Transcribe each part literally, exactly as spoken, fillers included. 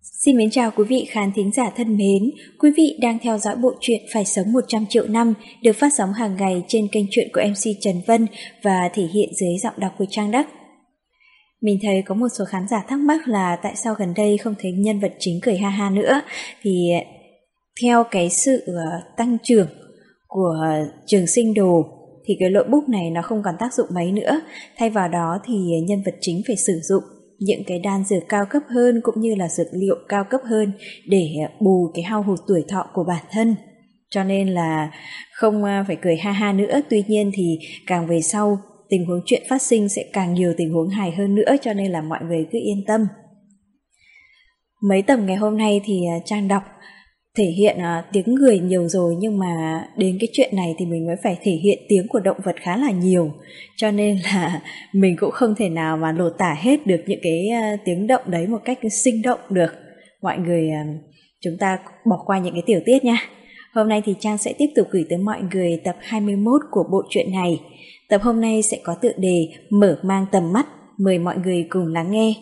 Xin mến chào quý vị khán thính giả thân mến, quý vị đang theo dõi bộ truyện Phải sống một trăm triệu năm được phát sóng hàng ngày trên kênh truyện của em xê Trần Vân và thể hiện dưới giọng đọc của Trang Đắc. Mình thấy có một số khán giả thắc mắc là tại sao gần đây không thấy nhân vật chính cười ha ha nữa, thì theo cái sự tăng trưởng của trường sinh đồ thì cái lỗi book này nó không còn tác dụng mấy nữa, thay vào đó thì nhân vật chính phải sử dụng những cái đan dược cao cấp hơn cũng như là dược liệu cao cấp hơn để bù cái hao hụt tuổi thọ của bản thân. Cho nên là không phải cười ha ha nữa. Tuy nhiên thì càng về sau tình huống chuyện phát sinh sẽ càng nhiều tình huống hài hơn nữa, cho nên là mọi người cứ yên tâm. Mấy tập ngày hôm nay thì Trang đọc thể hiện uh, tiếng người nhiều rồi, nhưng mà đến cái chuyện này thì mình mới phải thể hiện tiếng của động vật khá là nhiều, cho nên là mình cũng không thể nào mà lột tả hết được những cái uh, tiếng động đấy một cách sinh động được. Mọi người uh, chúng ta bỏ qua những cái tiểu tiết nha. Hôm nay thì Trang sẽ tiếp tục gửi tới mọi người tập hai mươi mốt của bộ truyện này. Tập hôm nay sẽ có tựa đề Mở mang tầm mắt, mời mọi người cùng lắng nghe.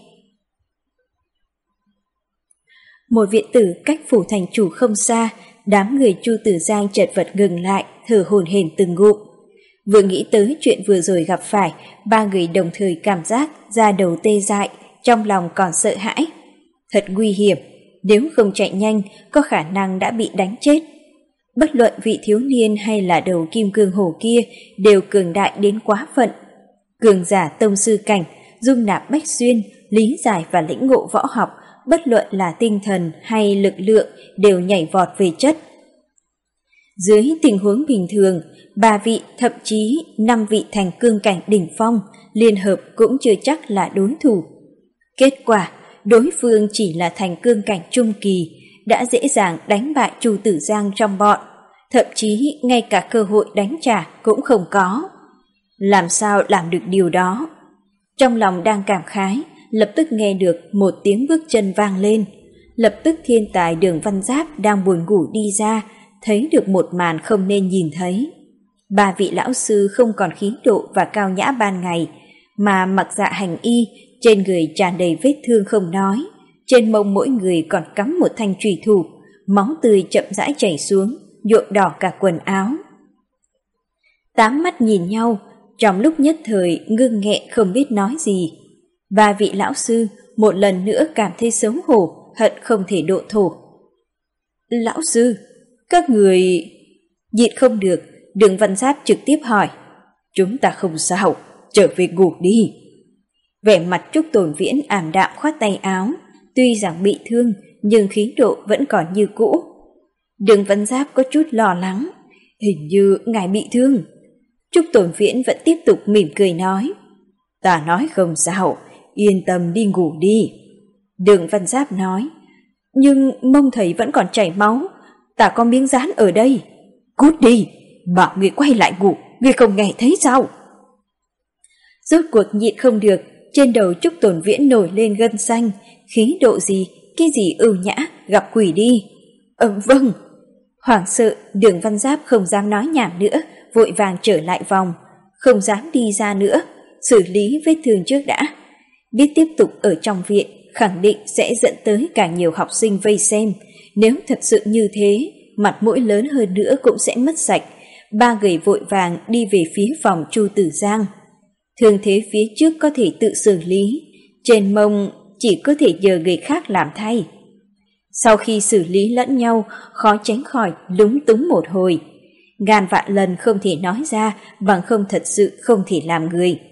Một viện tử cách phủ thành chủ không xa, đám người Chu Tử Giang chợt vật ngừng lại, thở hổn hển từng ngụm. Vừa nghĩ tới chuyện vừa rồi gặp phải, ba người đồng thời cảm giác da đầu tê dại, trong lòng còn sợ hãi. Thật nguy hiểm, nếu không chạy nhanh, có khả năng đã bị đánh chết. Bất luận vị thiếu niên hay là đầu kim cương hổ kia đều cường đại đến quá phận. Cường giả tông sư cảnh, dung nạp bách xuyên, lý giải và lĩnh ngộ võ học, bất luận là tinh thần hay lực lượng đều nhảy vọt về chất. Dưới tình huống bình thường, ba vị thậm chí năm vị thành cương cảnh đỉnh phong liên hợp cũng chưa chắc là đối thủ. Kết quả, đối phương chỉ là thành cương cảnh trung kỳ, đã dễ dàng đánh bại Chu Tử Giang trong bọn, thậm chí ngay cả cơ hội đánh trả cũng không có. Làm sao làm được điều đó? Trong lòng đang cảm khái, lập tức nghe được một tiếng bước chân vang lên. Lập tức thiên tài Đường Văn Giáp đang buồn ngủ đi ra, thấy được một màn không nên nhìn thấy. Ba vị lão sư không còn khí độ và cao nhã ban ngày, mà mặc dạ hành y, trên người tràn đầy vết thương không nói, trên mông mỗi người còn cắm một thanh chùy thủ, máu tươi chậm rãi chảy xuống, nhuộm đỏ cả quần áo. Tám mắt nhìn nhau, trong lúc nhất thời ngưng nghẹn không biết nói gì. Ba vị lão sư một lần nữa cảm thấy xấu hổ, hận không thể độ thổ. Lão sư, các người... Nhịn không được, Đường Văn Giáp trực tiếp hỏi. Chúng ta không sao, trở về ngủ đi. Vẻ mặt Trúc Tồn Viễn ảm đạm khoát tay áo, tuy rằng bị thương nhưng khí độ vẫn còn như cũ. Đường Văn Giáp có chút lo lắng. Hình như ngài bị thương. Trúc Tồn Viễn vẫn tiếp tục mỉm cười nói. Ta nói không sao, yên tâm đi ngủ đi. Đường Văn Giáp nói. Nhưng mông thầy vẫn còn chảy máu, ta có miếng dán ở đây. Cút đi, bảo người quay lại ngủ, người không nghe thấy sao? Rốt cuộc nhịn không được, trên đầu Trúc Tồn Viễn nổi lên gân xanh. Khí độ gì, cái gì ưu nhã, gặp quỷ đi. Ờ vâng. Hoảng sợ, Đường Văn Giáp không dám nói nhảm nữa, vội vàng trở lại vòng, không dám đi ra nữa, xử lý vết thương trước đã. Biết tiếp tục ở trong viện khẳng định sẽ dẫn tới càng nhiều học sinh vây xem, nếu thật sự như thế, mặt mũi lớn hơn nữa cũng sẽ mất sạch. Ba người vội vàng đi về phía phòng Chu Tử Giang. Thương thế phía trước có thể tự xử lý, trên mông chỉ có thể nhờ người khác làm thay. Sau khi xử lý lẫn nhau, khó tránh khỏi lúng túng một hồi. Ngàn vạn lần không thể nói ra, bằng không thật sự không thể làm người.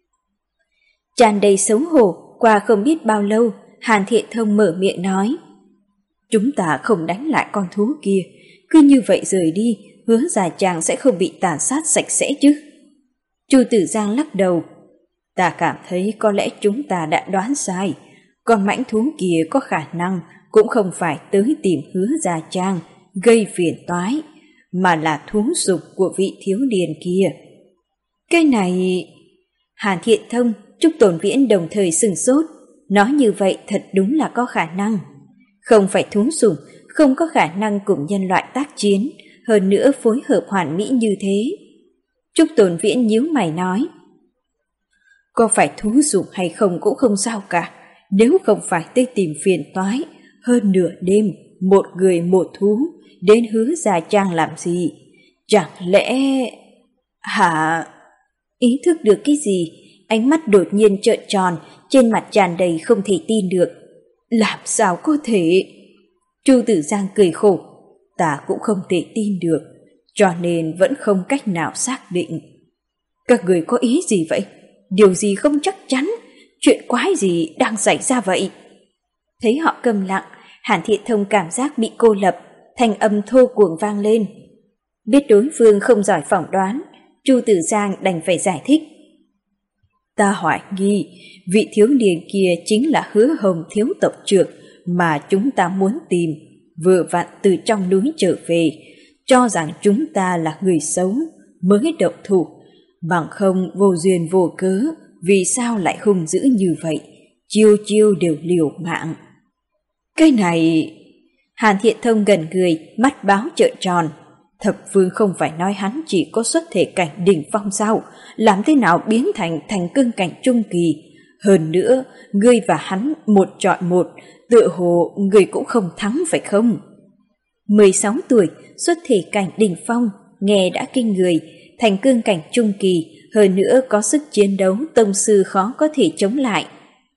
Tràn đầy xấu hổ, qua không biết bao lâu, Hàn Thiện Thông mở miệng nói. Chúng ta không đánh lại con thú kia, cứ như vậy rời đi, hứa già chàng sẽ không bị tàn sát sạch sẽ chứ. Chu Tử Giang lắc đầu. Ta cảm thấy có lẽ chúng ta đã đoán sai, con mãnh thú kia có khả năng cũng không phải tới tìm hứa già trang gây phiền toái, mà là thú dục của vị thiếu niên kia. Cái này... Hàn Thiện Thông, Trúc Tồn Viễn đồng thời sừng sốt. Nói như vậy thật đúng là có khả năng. Không phải thú dục, không có khả năng cùng nhân loại tác chiến, hơn nữa phối hợp hoàn mỹ như thế. Trúc Tồn Viễn nhíu mày nói. Có phải thú dục hay không cũng không sao cả, nếu không phải tới tìm phiền toái, hơn nửa đêm, một người một thú, đến Hứa Gia Trang làm gì? Chẳng lẽ... Hả? Ý thức được cái gì, ánh mắt đột nhiên trợn tròn, trên mặt tràn đầy không thể tin được. Làm sao có thể? Chu Tử Giang cười khổ. Ta cũng không thể tin được, cho nên vẫn không cách nào xác định. Các người có ý gì vậy? Điều gì không chắc chắn? Chuyện quái gì đang xảy ra vậy? Thấy họ câm lặng, Hàn Thiện Thông cảm giác bị cô lập, thanh âm thô cuồng vang lên. Biết đối phương không giỏi phỏng đoán, Chu Tử Giang đành phải giải thích. Ta hoài nghi vị thiếu niên kia chính là Hứa Hồng thiếu tộc trưởng mà chúng ta muốn tìm, vừa vặn từ trong núi trở về, cho rằng chúng ta là người xấu mới động thủ, bằng không vô duyên vô cớ, vì sao lại hung dữ như vậy, chiêu chiêu đều liều mạng. Cái này... Hàn Thiện Thông gần người, mắt báo trợn tròn. Thập Phương không phải nói hắn chỉ có xuất thể cảnh đỉnh phong sao, làm thế nào biến thành thành cương cảnh trung kỳ? Hơn nữa, ngươi và hắn một chọi một, tựa hồ ngươi cũng không thắng phải không? mười sáu tuổi, xuất thể cảnh đỉnh phong, nghe đã kinh người, thành cương cảnh trung kỳ, hơn nữa có sức chiến đấu tông sư khó có thể chống lại.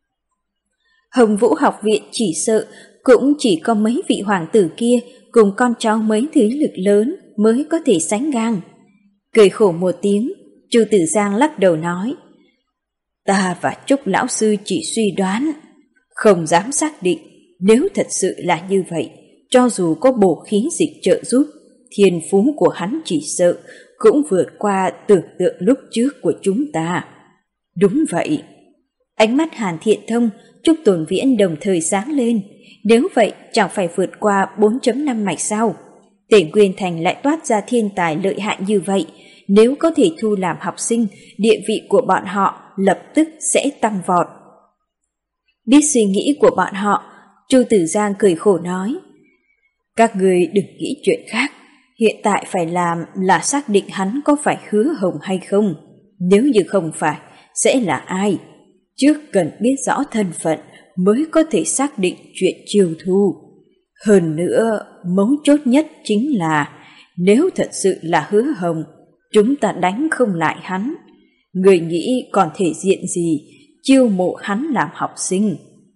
Hồng Vũ học viện chỉ sợ cũng chỉ có mấy vị hoàng tử kia cùng con cháu mấy thế lực lớn mới có thể sánh ngang. Cười khổ một tiếng, Chu Tử Giang lắc đầu nói, ta và Trúc lão sư chỉ suy đoán, không dám xác định. Nếu thật sự là như vậy, cho dù có bổ khí dịch trợ giúp, thiên phú của hắn chỉ sợ cũng vượt qua tưởng tượng lúc trước của chúng ta. Đúng vậy. Ánh mắt Hàn Thiện Thông, Trúc Tồn Viễn đồng thời sáng lên. Nếu vậy chẳng phải vượt qua bốn chấm năm mạch sao? Tề Nguyên Thành lại toát ra thiên tài lợi hại như vậy, nếu có thể thu làm học sinh, địa vị của bọn họ lập tức sẽ tăng vọt. Biết suy nghĩ của bọn họ, Chu Tử Giang cười khổ nói, các người đừng nghĩ chuyện khác, hiện tại phải làm là xác định hắn có phải Hứa Hồng hay không. Nếu như không phải, sẽ là ai? Trước cần biết rõ thân phận mới có thể xác định chuyện chiêu thu. Hơn nữa, mấu chốt nhất chính là nếu thật sự là Hứa Hồng, chúng ta đánh không lại hắn. Người nghĩ còn thể diện gì chiêu mộ hắn làm học sinh?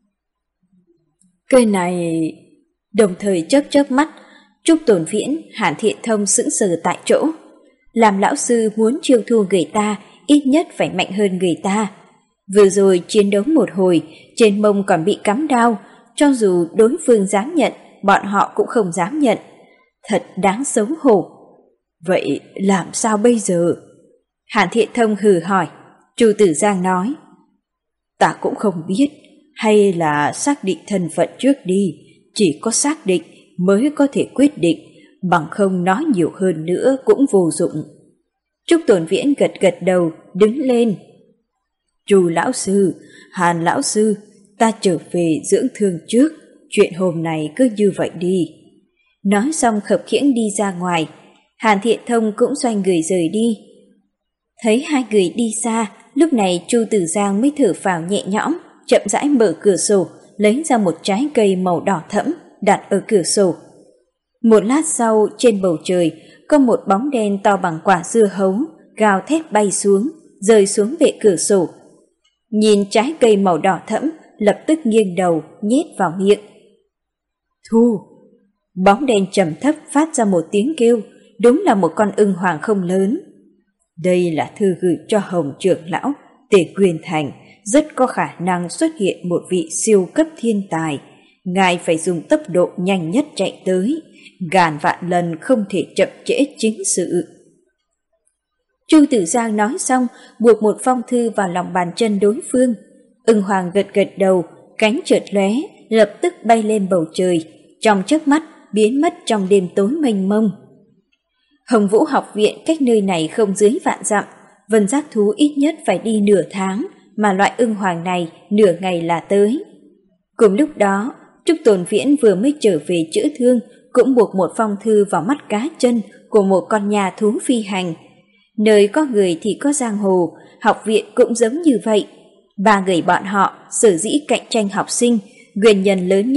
Cái này... Đồng thời chớp chớp mắt, Trúc Tồn Viễn, Hàn Thiện Thông sững sờ tại chỗ. Làm lão sư muốn chiêu thu người ta, ít nhất phải mạnh hơn người ta. Vừa rồi chiến đấu một hồi, trên mông còn bị cắm đao, cho dù đối phương dám nhận, bọn họ cũng không dám nhận. Thật đáng xấu hổ. Vậy làm sao bây giờ? Hàn Thiện Thông hừ hỏi. Chu Tử Giang nói, ta cũng không biết, hay là xác định thân phận trước đi, chỉ có xác định mới có thể quyết định, bằng không nói nhiều hơn nữa cũng vô dụng. Trúc Tồn Viễn gật gật đầu, đứng lên. Chu lão sư, Hàn lão sư, ta trở về dưỡng thương trước, chuyện hôm nay cứ như vậy đi. Nói xong khập khiễng đi ra ngoài, Hàn Thiện Thông cũng xoay người rời đi. Thấy hai người đi xa, lúc này Chu Tử Giang mới thở phào nhẹ nhõm, chậm rãi mở cửa sổ, lấy ra một trái cây màu đỏ thẫm, đặt ở cửa sổ. Một lát sau, trên bầu trời, có một bóng đen to bằng quả dưa hấu, gào thét bay xuống, rơi xuống bệ cửa sổ. Nhìn trái cây màu đỏ thẫm, lập tức nghiêng đầu, nhét vào miệng. Thu! Bóng đen trầm thấp phát ra một tiếng kêu, đúng là một con ưng hoàng không lớn. Đây là thư gửi cho Hồng trưởng lão, Tề Quyền Thành, rất có khả năng xuất hiện một vị siêu cấp thiên tài. Ngài phải dùng tốc độ nhanh nhất chạy tới, ngàn vạn lần không thể chậm trễ chính sự. Chu Tử Giang nói xong, buộc một phong thư vào lòng bàn chân đối phương. Ưng hoàng gật gật đầu, cánh chợt lóe, lập tức bay lên bầu trời, trong chớp mắt biến mất trong đêm tối mênh mông. Hồng Vũ học viện cách nơi này không dưới vạn dặm, vân giác thú ít nhất phải đi nửa tháng, mà loại ưng hoàng này nửa ngày là tới. Cùng lúc đó, Trúc Tồn Viễn vừa mới trở về chữa thương, cũng buộc một phong thư vào mắt cá chân của một con nhà thú phi hành. Nơi có người thì có giang hồ, học viện cũng giống như vậy. Ba người bọn họ sở dĩ cạnh tranh học sinh, nguyên nhân lớn nhất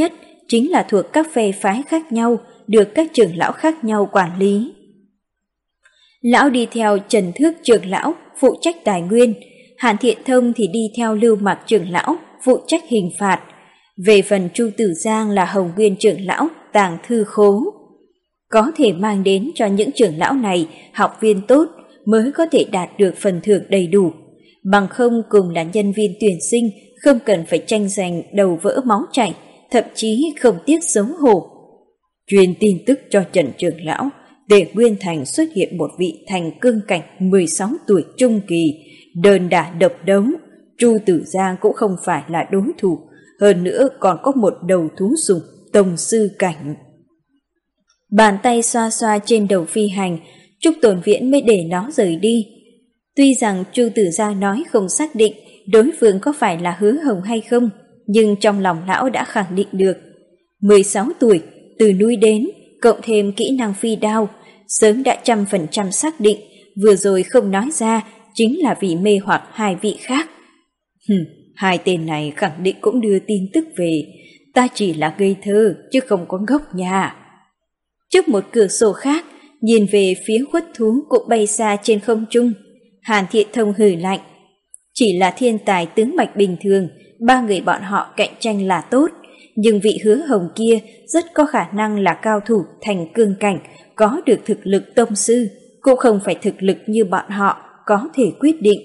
chính là thuộc các phe phái khác nhau, được các trưởng lão khác nhau quản lý. Lão đi theo Trần Thước trưởng lão, phụ trách tài nguyên, Hàn Thiện Thông thì đi theo Lưu Mạc trưởng lão, phụ trách hình phạt. Về phần Chu Tử Giang là Hồng Nguyên trưởng lão, tàng thư khố. Có thể mang đến cho những trưởng lão này học viên tốt mới có thể đạt được phần thưởng đầy đủ. Bằng không cùng là nhân viên tuyển sinh, không cần phải tranh giành đầu vỡ máu chảy, thậm chí không tiếc xấu hổ. Truyền tin tức cho Trần trưởng lão, Tề Nguyên Thành xuất hiện một vị thành cương cảnh mười sáu tuổi trung kỳ, đơn đả độc đấu, Chu Tử Giang cũng không phải là đối thủ, hơn nữa còn có một đầu thú sùng tông sư cảnh. Bàn tay xoa xoa trên đầu phi hành, Trúc Tồn Viễn mới để nó rời đi. Tuy rằng Chu Tử Giang nói không xác định đối phương có phải là Hứa Hồng hay không, nhưng trong lòng lão đã khẳng định được. mười sáu tuổi, từ núi đến, cộng thêm kỹ năng phi đao, sớm đã trăm phần trăm xác định, vừa rồi không nói ra chính là vì mê hoặc hai vị khác. Hừm, hai tên này khẳng định cũng đưa tin tức về, ta chỉ là ngây thơ chứ không có ngốc nha. Trước một cửa sổ khác, nhìn về phía khuất thú cũng bay xa trên không trung, Hàn Thiện Thông hừ lạnh. Chỉ là thiên tài tướng mạch bình thường, ba người bọn họ cạnh tranh là tốt, nhưng vị Hứa Hồng kia rất có khả năng là cao thủ thành cương cảnh, có được thực lực tông sư, cũng không phải thực lực như bọn họ có thể quyết định.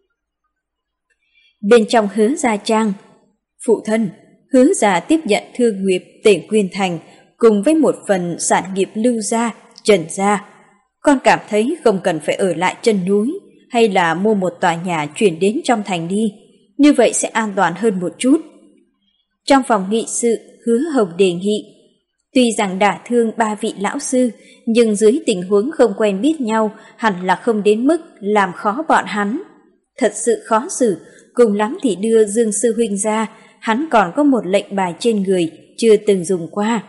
Bên trong Hứa gia trang, phụ thân, Hứa gia tiếp nhận thương nghiệp Tề Nguyên Thành cùng với một phần sản nghiệp Lưu gia, Trần gia. Con cảm thấy không cần phải ở lại chân núi, hay là mua một tòa nhà chuyển đến trong thành đi, như vậy sẽ an toàn hơn một chút. Trong phòng nghị sự, Hứa Hồng đề nghị. Tuy rằng đả thương ba vị lão sư, nhưng dưới tình huống không quen biết nhau, hẳn là không đến mức làm khó bọn hắn. Thật sự khó xử, cùng lắm thì đưa Dương sư huynh ra, hắn còn có một lệnh bài trên người, chưa từng dùng qua.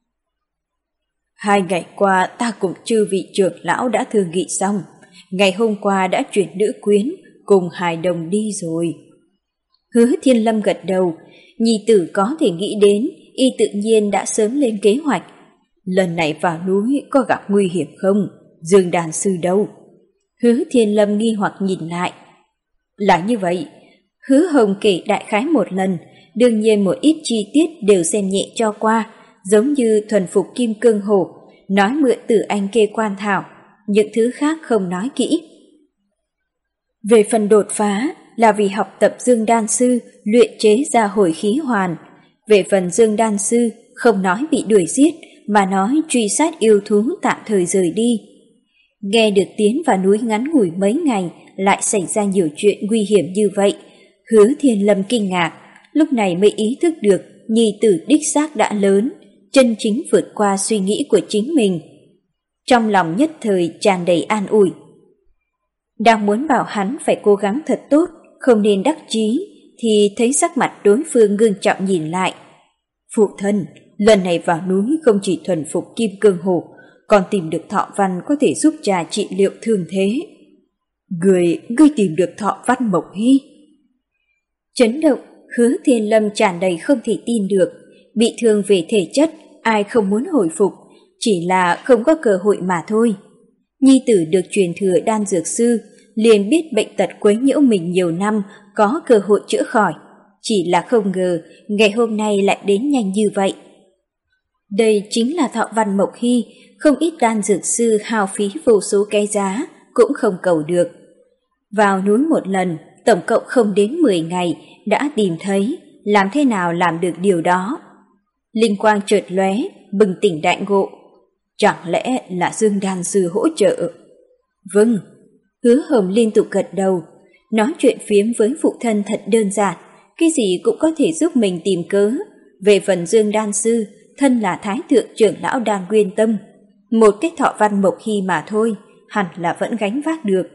Hai ngày qua ta cùng chư vị trưởng lão đã thương nghị xong, ngày hôm qua đã chuyển nữ quyến cùng hài đồng đi rồi. Hứa Thiên Lâm gật đầu, nhi tử có thể nghĩ đến, y tự nhiên đã sớm lên kế hoạch. Lần này vào núi có gặp nguy hiểm không? Dương đàn sư đâu? Hứa Thiên Lâm nghi hoặc nhìn lại. Là như vậy, Hứa Hồng kể đại khái một lần, đương nhiên một ít chi tiết đều xem nhẹ cho qua, giống như thuần phục kim cương hổ, nói mượn từ anh kê quan thảo, những thứ khác không nói kỹ. Về phần đột phá là vì học tập Dương đan sư luyện chế ra hồi khí hoàn. Về phần Dương đan sư không nói bị đuổi giết, mà nói truy sát yêu thú tạm thời rời đi. Nghe được tiến vào núi ngắn ngủi mấy ngày lại xảy ra nhiều chuyện nguy hiểm như vậy, Hứa Thiên Lâm kinh ngạc, lúc này mới ý thức được nhi tử đích xác đã lớn, chân chính vượt qua suy nghĩ của chính mình. Trong lòng nhất thời tràn đầy an ủi. Đang muốn bảo hắn phải cố gắng thật tốt, không nên đắc chí, thì thấy sắc mặt đối phương ngưng trọng nhìn lại. Phụ thân, lần này vào núi không chỉ thuần phục kim cương hổ, còn tìm được Thọ Văn có thể giúp cha trị liệu thương thế. Người, ngươi tìm được Thọ Văn Mộc Hy? Chấn động, Hứa Thiên Lâm tràn đầy không thể tin được. Bị thương về thể chất, ai không muốn hồi phục, chỉ là không có cơ hội mà thôi. Nhi tử được truyền thừa đan dược sư, liền biết bệnh tật quấy nhiễu mình nhiều năm, có cơ hội chữa khỏi. Chỉ là không ngờ, ngày hôm nay lại đến nhanh như vậy. Đây chính là Thọ Văn Mộc Hy, không ít đan dược sư hao phí vô số cái giá, cũng không cầu được. Vào núi một lần, tổng cộng không đến mười ngày, đã tìm thấy, làm thế nào làm được điều đó. Linh quang chợt lóe, bừng tỉnh đại ngộ. Chẳng lẽ là Dương đan sư hỗ trợ? Vâng, Hứa Hồng liên tục gật đầu, nói chuyện phiếm với phụ thân thật đơn giản, cái gì cũng có thể giúp mình tìm cớ. Về phần Dương đan sư, thân là Thái thượng trưởng lão Đan Nguyên Tâm, một cái Thọ Văn Mộc Hy mà thôi, hẳn là vẫn gánh vác được.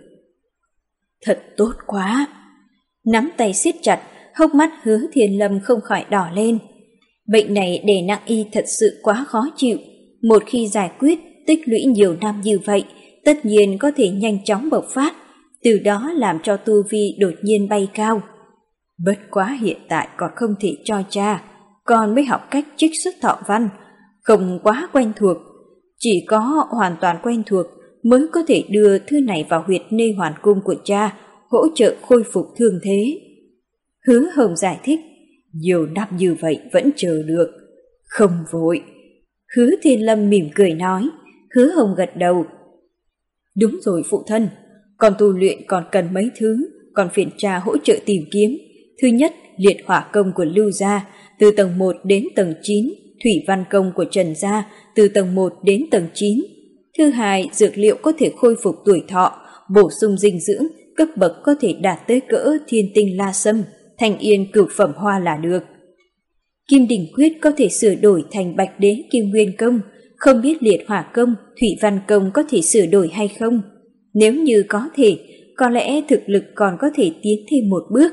Thật tốt quá! Nắm tay siết chặt, hốc mắt Hứa Thiên Lâm không khỏi đỏ lên. Bệnh này đè nặng y thật sự quá khó chịu, một khi giải quyết tích lũy nhiều năm như vậy, tất nhiên có thể nhanh chóng bộc phát, từ đó làm cho tu vi đột nhiên bay cao. Bất quá hiện tại còn không thể cho cha, con mới học cách trích xuất thọ văn, không quá quen thuộc. Chỉ có hoàn toàn quen thuộc mới có thể đưa thư này vào huyệt nê hoàn cung của cha, hỗ trợ khôi phục thương thế. Hứa Hồng giải thích, nhiều năm như vậy vẫn chờ được, không vội. Hứa Thiên Lâm mỉm cười nói. Hứa Hồng gật đầu. Đúng rồi phụ thân, con tu luyện còn cần mấy thứ, còn phiền cha hỗ trợ tìm kiếm. Thứ nhất, liệt hỏa công của Lưu gia, từ tầng một đến tầng chín, thủy văn công của Trần gia, từ tầng một đến tầng chín. Thứ hai, dược liệu có thể khôi phục tuổi thọ, bổ sung dinh dưỡng, cấp bậc có thể đạt tới cỡ thiên tinh la sâm, thanh yên cửu phẩm hoa là được. Kim đỉnh quyết có thể sửa đổi thành bạch đế kim nguyên công, không biết liệt hỏa công, thủy văn công có thể sửa đổi hay không. Nếu như có thể, có lẽ thực lực còn có thể tiến thêm một bước.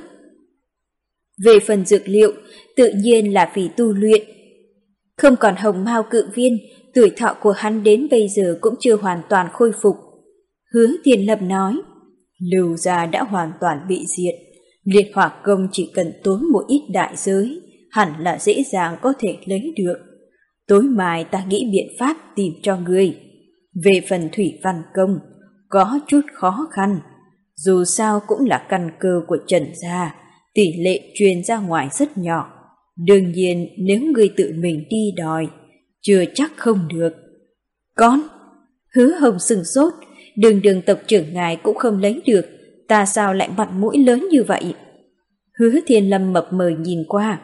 Về phần dược liệu, tự nhiên là vì tu luyện. Không còn hồng mao cự viên, tuổi thọ của hắn đến bây giờ cũng chưa hoàn toàn khôi phục. Hứa Thiên Lâm nói, Lưu gia đã hoàn toàn bị diệt, liệt hỏa công chỉ cần tốn một ít đại giới, hẳn là dễ dàng có thể lấy được. Tối mai ta nghĩ biện pháp tìm cho ngươi. Về phần thủy văn công, có chút khó khăn, dù sao cũng là căn cơ của Trần gia, tỷ lệ truyền ra ngoài rất nhỏ. Đương nhiên nếu ngươi tự mình đi đòi, chưa chắc không được. Con, Hứa Hồng sừng sốt, đường đường tộc trưởng ngài cũng không lấy được, ta sao lại mặt mũi lớn như vậy? Hứa Thiên Lâm mập mờ nhìn qua.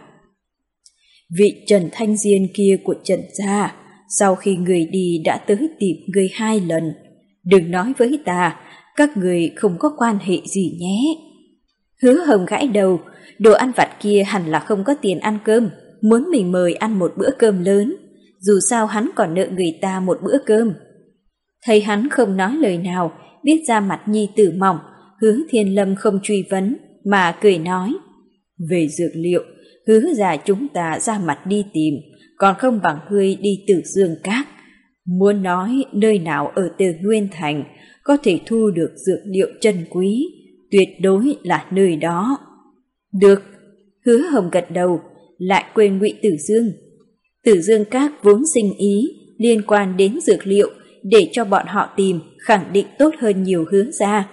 Vị Trần Thanh Diên kia của Trần gia, sau khi người đi đã tới tìm người hai lần. Đừng nói với ta, các người không có quan hệ gì nhé. Hứa Hồng gãi đầu, đồ ăn vặt kia hẳn là không có tiền ăn cơm, muốn mình mời ăn một bữa cơm lớn, dù sao hắn còn nợ người ta một bữa cơm. Thấy hắn không nói lời nào, biết ra mặt nhi tử mỏng, Hứa Thiên Lâm không truy vấn, mà cười nói. Về dược liệu, Hứa gia chúng ta ra mặt đi tìm, còn không bằng ngươi đi Tử Dương Các. Muốn nói nơi nào ở Từ Nguyên Thành có thể thu được dược liệu chân quý, tuyệt đối là nơi đó. Được, Hứa Hồng gật đầu, lại quên Ngụy Tử Dương. Tử Dương Các vốn sinh ý liên quan đến dược liệu, để cho bọn họ tìm khẳng định tốt hơn nhiều Hứa gia.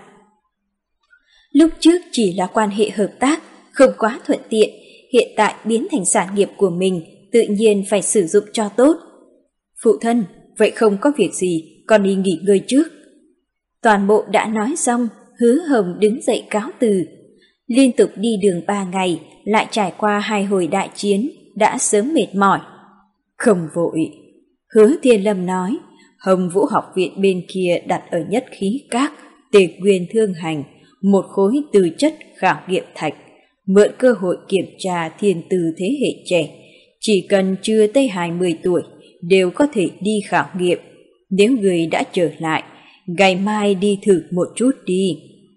Lúc trước chỉ là quan hệ hợp tác, không quá thuận tiện, hiện tại biến thành sản nghiệp của mình, tự nhiên phải sử dụng cho tốt. Phụ thân, vậy không có việc gì, con đi nghỉ ngơi trước. Toàn bộ đã nói xong, Hứa Hồng đứng dậy cáo từ. Liên tục đi đường ba ngày, lại trải qua hai hồi đại chiến, đã sớm mệt mỏi. Không vội, Hứa Thiên Lâm nói, Hồng Vũ học viện bên kia đặt ở Nhất Khí Các, Tề Nguyên Thương Hành, một khối tư chất khảo nghiệm thạch, mượn cơ hội kiểm tra thiên tư thế hệ trẻ, chỉ cần chưa tới hai mươi tuổi đều có thể đi khảo nghiệm. Nếu người đã trở lại, ngày mai đi thử một chút đi.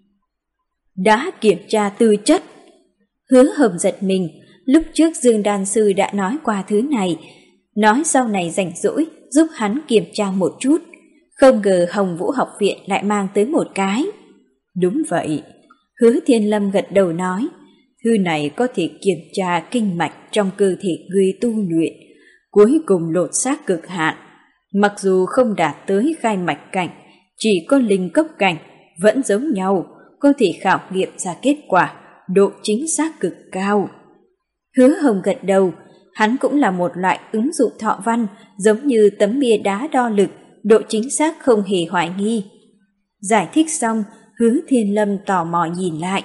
Đã kiểm tra tư chất. Hứa Hồng giật mình, lúc trước Dương Đan Sư đã nói qua thứ này, nói sau này rảnh rỗi giúp hắn kiểm tra một chút, không ngờ Hồng Vũ học viện lại mang tới một cái. Đúng vậy, Hứa Thiên Lâm gật đầu nói, thư này có thể kiểm tra kinh mạch trong cơ thể người tu luyện, cuối cùng lột xác cực hạn. Mặc dù không đạt tới khai mạch cảnh, chỉ có linh cốc cảnh, vẫn giống nhau, có thể khảo nghiệm ra kết quả, độ chính xác cực cao. Hứa Hồng gật đầu, hắn cũng là một loại ứng dụng thọ văn, giống như tấm bia đá đo lực, độ chính xác không hề hoài nghi. Giải thích xong, Hứa Thiên Lâm tò mò nhìn lại.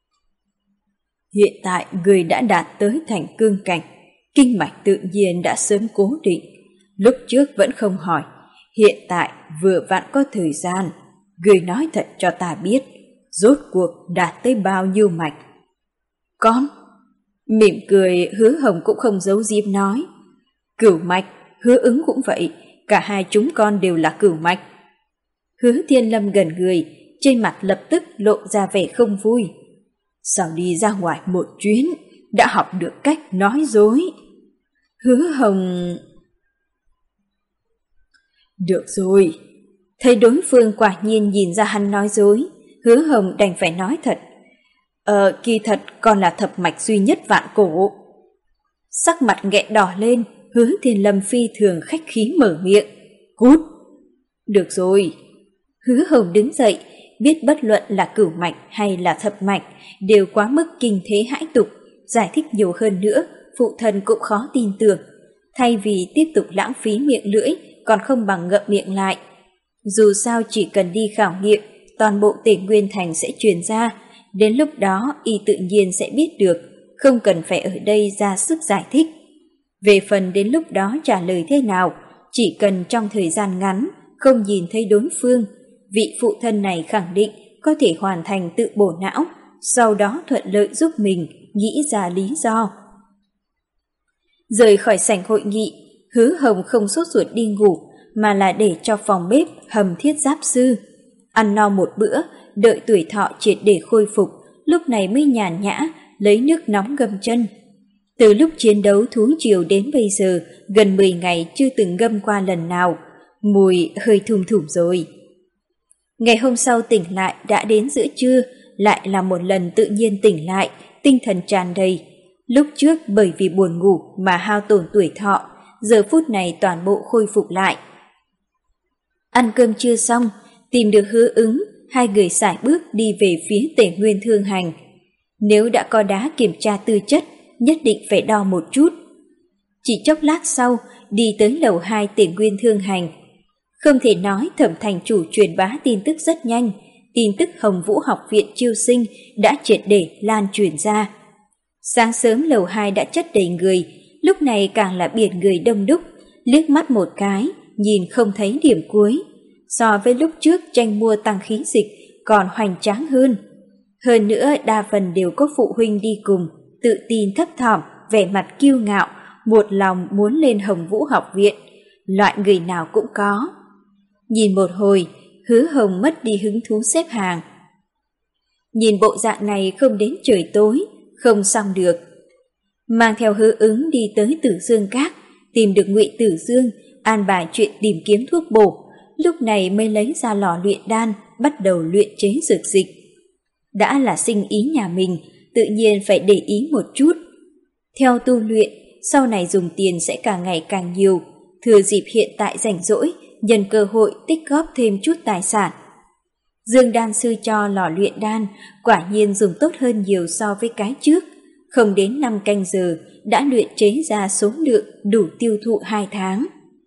Hiện tại người đã đạt tới thành cương cảnh, kinh mạch tự nhiên đã sớm cố định. Lúc trước vẫn không hỏi, hiện tại vừa vặn có thời gian. Người nói thật cho ta biết, rốt cuộc đạt tới bao nhiêu mạch? Con? Mỉm cười, Hứa Hồng cũng không giấu giếm nói. Cửu mạch, Hứa Ứng cũng vậy, cả hai chúng con đều là cửu mạch. Hứa Thiên Lâm gần người, trên mặt lập tức lộ ra vẻ không vui. Sao đi ra ngoài một chuyến, đã học được cách nói dối? Hứa Hồng... Được rồi, thấy đối phương quả nhiên nhìn ra hắn nói dối, Hứa Hồng đành phải nói thật. Ờ, kỳ thật còn là thập mạch duy nhất vạn cổ. Sắc mặt nghẹn đỏ lên, Hứa Thiên Lâm phi thường khách khí mở miệng. Cút! Được rồi. Hứa Hồng đứng dậy, biết bất luận là cửu mạch hay là thập mạch đều quá mức kinh thế hãi tục, giải thích nhiều hơn nữa, phụ thân cũng khó tin tưởng. Thay vì tiếp tục lãng phí miệng lưỡi, còn không bằng ngậm miệng lại. Dù sao chỉ cần đi khảo nghiệm, toàn bộ Tề Nguyên Thành sẽ truyền ra, đến lúc đó y tự nhiên sẽ biết được, không cần phải ở đây ra sức giải thích. Về phần đến lúc đó trả lời thế nào, chỉ cần trong thời gian ngắn không nhìn thấy đối phương, vị phụ thân này khẳng định có thể hoàn thành tự bổ não, sau đó thuận lợi giúp mình nghĩ ra lý do. Rời khỏi sảnh hội nghị, Hứa Hồng không sốt ruột đi ngủ, mà là để cho phòng bếp hầm thiết giáp sư. Ăn no một bữa, đợi tuổi thọ triệt để khôi phục, lúc này mới nhàn nhã lấy nước nóng ngâm chân. Từ lúc chiến đấu thú triều đến bây giờ, gần mười ngày chưa từng ngâm qua lần nào, mùi hơi thum thủm rồi. Ngày hôm sau tỉnh lại đã đến giữa trưa, lại là một lần tự nhiên tỉnh lại, tinh thần tràn đầy. Lúc trước bởi vì buồn ngủ mà hao tổn tuổi thọ, giờ phút này toàn bộ khôi phục lại. Ăn cơm trưa xong, tìm được Hứa Ứng, hai người sải bước đi về phía Tề Nguyên Thương Hành. Nếu đã có đá kiểm tra tư chất, nhất định phải đo một chút. Chỉ chốc lát sau, đi tới lầu hai Tề Nguyên Thương Hành. Không thể nói Thẩm thành chủ truyền bá tin tức rất nhanh, tin tức Hồng Vũ học viện chiêu sinh đã triệt để lan truyền ra. Sáng sớm lầu hai đã chất đầy người, lúc này càng là biển người đông đúc, liếc mắt một cái, nhìn không thấy điểm cuối. So với lúc trước tranh mua tăng khí dịch còn hoành tráng hơn. Hơn nữa đa phần đều có phụ huynh đi cùng, tự tin thấp thỏm, vẻ mặt kiêu ngạo, một lòng muốn lên Hồng Vũ học viện, loại người nào cũng có. Nhìn một hồi, Hứa Hồng mất đi hứng thú xếp hàng. Nhìn bộ dạng này không đến trời tối, không xong được. Mang theo Hứa Ứng đi tới Tử Dương Các, tìm được Ngụy Tử Dương, an bài chuyện tìm kiếm thuốc bổ, lúc này mới lấy ra lò luyện đan, bắt đầu luyện chế dược dịch. Đã là sinh ý nhà mình, tự nhiên phải để ý một chút. Theo tu luyện, sau này dùng tiền sẽ càng ngày càng nhiều, thừa dịp hiện tại rảnh rỗi, nhân cơ hội tích góp thêm chút tài sản. Dương đan sư cho lò luyện đan quả nhiên dùng tốt hơn nhiều so với cái trước, không đến năm canh giờ đã luyện chế ra số lượng đủ tiêu thụ hai tháng.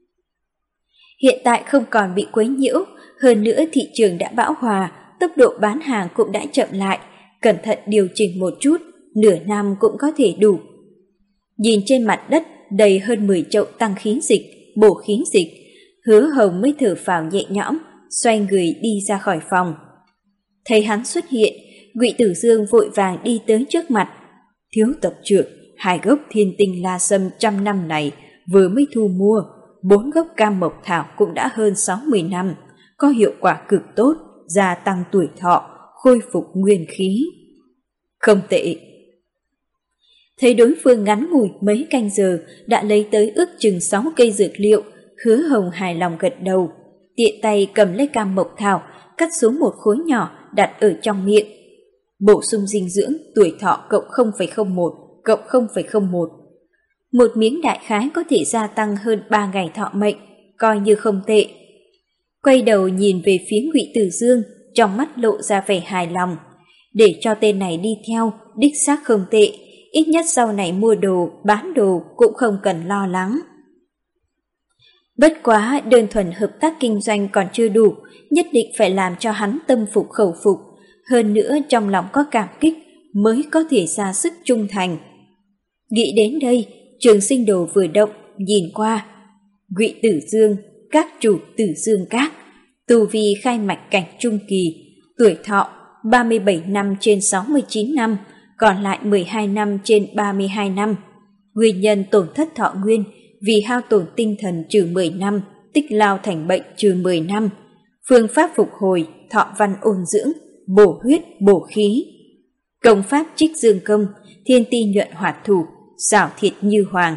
Hiện tại không còn bị quấy nhiễu, hơn nữa thị trường đã bão hòa, tốc độ bán hàng cũng đã chậm lại, cẩn thận điều chỉnh một chút, nửa năm cũng có thể đủ. Nhìn trên mặt đất đầy hơn mười chậu tăng khí dịch, bổ khí dịch, Hứa Hồng mới thở phào nhẹ nhõm, xoay người đi ra khỏi phòng. Thấy hắn xuất hiện, Ngụy Tử Dương vội vàng đi tới trước mặt. Thiếu tập trưởng, hai gốc thiên tinh la sâm trăm năm này vừa mới thu mua, bốn gốc cam mộc thảo cũng đã hơn sáu mươi năm, có hiệu quả cực tốt, gia tăng tuổi thọ, khôi phục nguyên khí. Không tệ. Thấy đối phương ngắn ngủi mấy canh giờ đã lấy tới ước chừng sáu cây dược liệu, Hứa Hồng hài lòng gật đầu, tiện tay cầm lấy cam mộc thảo, cắt xuống một khối nhỏ đặt ở trong miệng. Bổ sung dinh dưỡng, tuổi thọ cộng không phẩy không một, cộng không phẩy không một. Một miếng đại khái có thể gia tăng hơn ba ngày thọ mệnh, coi như không tệ. Quay đầu nhìn về phía Ngụy Tử Dương, trong mắt lộ ra vẻ hài lòng. Để cho tên này đi theo, đích xác không tệ, ít nhất sau này mua đồ, bán đồ cũng không cần lo lắng. Bất quá đơn thuần hợp tác kinh doanh còn chưa đủ, nhất định phải làm cho hắn tâm phục khẩu phục, hơn nữa trong lòng có cảm kích mới có thể ra sức trung thành. Nghĩ đến đây, Trường Sinh Đồ vừa động, nhìn qua. Ngụy Tử Dương, các chủ Tử Dương Các, tu vi khai mạch cảnh trung kỳ, tuổi thọ ba mươi bảy năm trên sáu mươi chín năm, còn lại mười hai năm trên ba mươi hai năm. Nguyên nhân tổn thất thọ nguyên vì hao tổn tinh thần trừ mười năm, tích lao thành bệnh trừ mười năm. Phương pháp phục hồi, thọ văn ôn dưỡng, bổ huyết, bổ khí. Công pháp Trích Dương Công, thiên ti nhuận hoạt thủ, xảo thiệt như hoàng.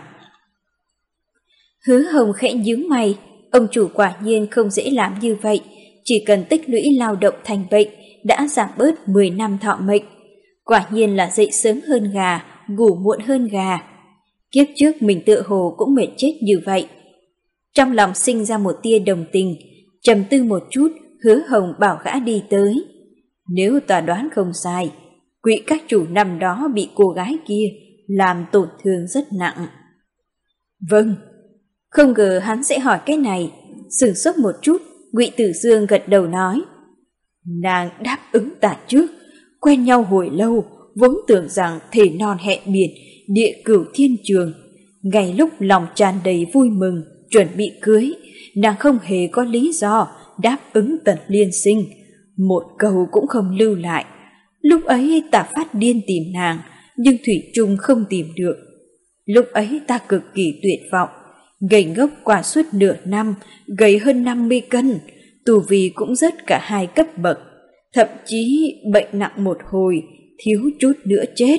Hứa Hồng khẽ nhíu mày, ông chủ quả nhiên không dễ làm như vậy, chỉ cần tích lũy lao động thành bệnh đã giảm bớt mười năm thọ mệnh. Quả nhiên là dậy sớm hơn gà, ngủ muộn hơn gà. Kiếp trước mình tựa hồ cũng mệt chết như vậy. Trong lòng sinh ra một tia đồng tình, trầm tư một chút, Hứa Hồng bảo gã đi tới. Nếu ta đoán không sai, Quỷ các chủ năm đó bị cô gái kia làm tổn thương rất nặng. Vâng. Không ngờ hắn sẽ hỏi cái này. Sửng sốt một chút, Ngụy Tử Dương gật đầu nói. Nàng đáp ứng ta trước, quen nhau hồi lâu, vốn tưởng rằng thề non hẹn biển, địa cửu thiên trường. Ngay lúc lòng tràn đầy vui mừng, chuẩn bị cưới, nàng không hề có lý do đáp ứng Tần Liên Sinh, một câu cũng không lưu lại. Lúc ấy ta phát điên tìm nàng, nhưng thủy chung không tìm được. Lúc ấy ta cực kỳ tuyệt vọng, gầy ngốc qua suốt nửa năm, gầy hơn năm mươi cân, tu vi cũng rớt cả hai cấp bậc, thậm chí bệnh nặng một hồi, thiếu chút nữa chết.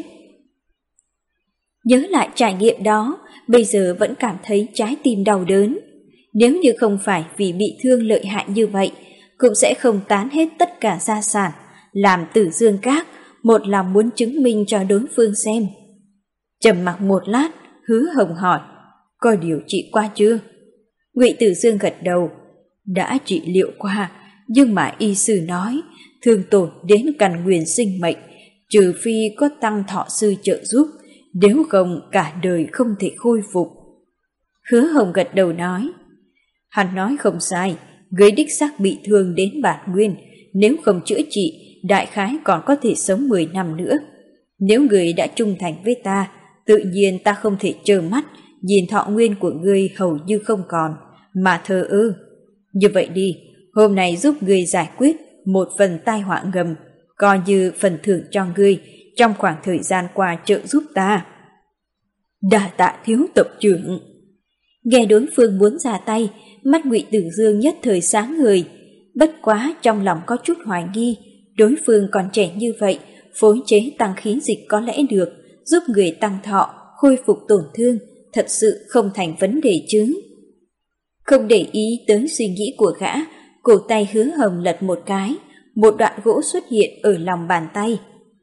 Nhớ lại trải nghiệm đó, bây giờ vẫn cảm thấy trái tim đau đớn. Nếu như không phải vì bị thương lợi hại như vậy, cũng sẽ không tán hết tất cả gia sản, làm Tử Dương Các một lòng muốn chứng minh cho đối phương xem. Trầm mặc một lát, Hứa Hồng hỏi, có điều trị qua chưa? Ngụy Tử Dương gật đầu, đã trị liệu qua, nhưng mà y sư nói thương tổn đến căn nguyên sinh mệnh, trừ phi có tăng thọ sư trợ giúp, nếu không cả đời không thể khôi phục. Hứa Hồng gật đầu nói, hắn nói không sai, người đích xác bị thương đến bản nguyên, nếu không chữa trị, đại khái còn có thể sống mười năm nữa. Nếu người đã trung thành với ta, tự nhiên ta không thể trơ mắt nhìn thọ nguyên của ngươi hầu như không còn, mà thờ ơ. Như vậy đi, hôm nay giúp ngươi giải quyết một phần tai họa ngầm, coi như phần thưởng cho ngươi trong khoảng thời gian qua trợ giúp ta. Đa tạ thiếu tộc trưởng. Nghe đối phương muốn ra tay, mắt Ngụy Tử Dương nhất thời sáng ngời, bất quá trong lòng có chút hoài nghi, đối phương còn trẻ như vậy, phối chế tăng khí dịch có lẽ được, giúp người tăng thọ, khôi phục tổn thương, thật sự không thành vấn đề chứ. Không để ý tới suy nghĩ của gã, cổ tay Hứa Hồng lật một cái, một đoạn gỗ xuất hiện ở lòng bàn tay.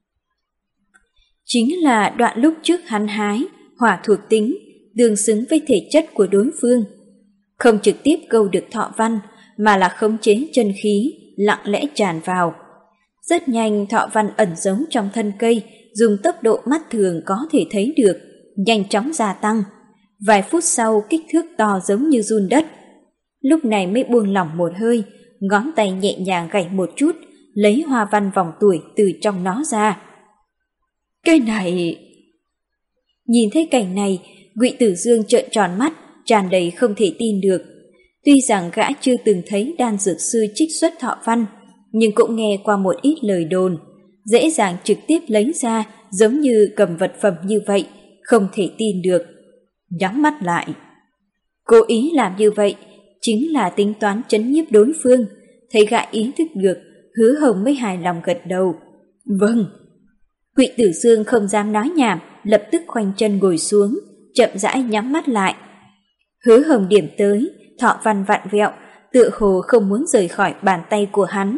Chính là đoạn lúc trước hắn hái, hỏa thuộc tính, tương xứng với thể chất của đối phương. Không trực tiếp câu được thọ văn, mà là khống chế chân khí, lặng lẽ tràn vào. Rất nhanh thọ văn ẩn giấu trong thân cây, dùng tốc độ mắt thường có thể thấy được, nhanh chóng gia tăng. Vài phút sau kích thước to giống như giun đất. Lúc này mới buông lỏng một hơi, ngón tay nhẹ nhàng gảy một chút, lấy hoa văn vòng tuổi từ trong nó ra. Cái này... Nhìn thấy cảnh này, Ngụy Tử Dương trợn tròn mắt, tràn đầy không thể tin được. Tuy rằng gã chưa từng thấy đan dược sư trích xuất thọ văn, nhưng cũng nghe qua một ít lời đồn, dễ dàng trực tiếp lấy ra giống như cầm vật phẩm như vậy, không thể tin được. Nhắm mắt lại. Cố ý làm như vậy chính là tính toán trấn nhiếp đối phương. Thấy gã ý thức được, Hứa Hồng mới hài lòng gật đầu. Vâng. Ngụy Tử Dương không dám nói nhảm, lập tức khoanh chân ngồi xuống, chậm rãi nhắm mắt lại. Hứa Hồng điểm tới, thọ văn vặn vẹo, tựa hồ không muốn rời khỏi bàn tay của hắn.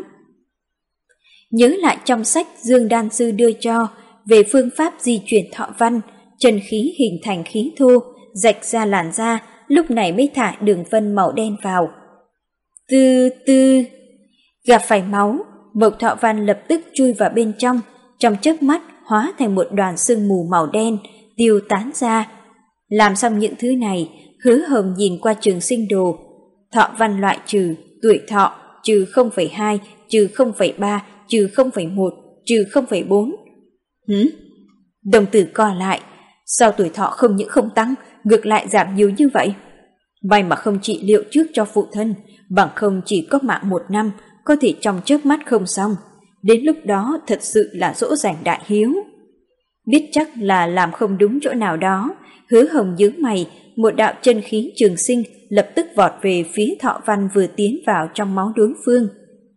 Nhớ lại trong sách Dương Đan Sư đưa cho về phương pháp di chuyển thọ văn, chân khí hình thành khí thô, rạch ra làn da, lúc này mới thả đường vân màu đen vào. Từ từ, gặp phải máu, mộc thọ văn lập tức chui vào bên trong, trong chớp mắt hóa thành một đoàn sương mù màu đen, tiêu tán ra. Làm xong những thứ này, Hứa Hồng nhìn qua trường sinh đồ. Thọ văn loại trừ, tuổi thọ, trừ không phẩy hai, trừ không phẩy ba, trừ không phẩy một, trừ không phẩy bốn. Hử? Đồng tử co lại, sao tuổi thọ không những không tăng, ngược lại giảm nhiều như vậy? May mà không trị liệu trước cho phụ thân, bằng không chỉ có mạng một năm, có thể trong chớp mắt không xong. Đến lúc đó thật sự là dỗ dành đại hiếu. Biết chắc là làm không đúng chỗ nào đó, Hứa Hồng nhướng mày, một đạo chân khí trường sinh lập tức vọt về phía thọ văn vừa tiến vào trong máu đối phương.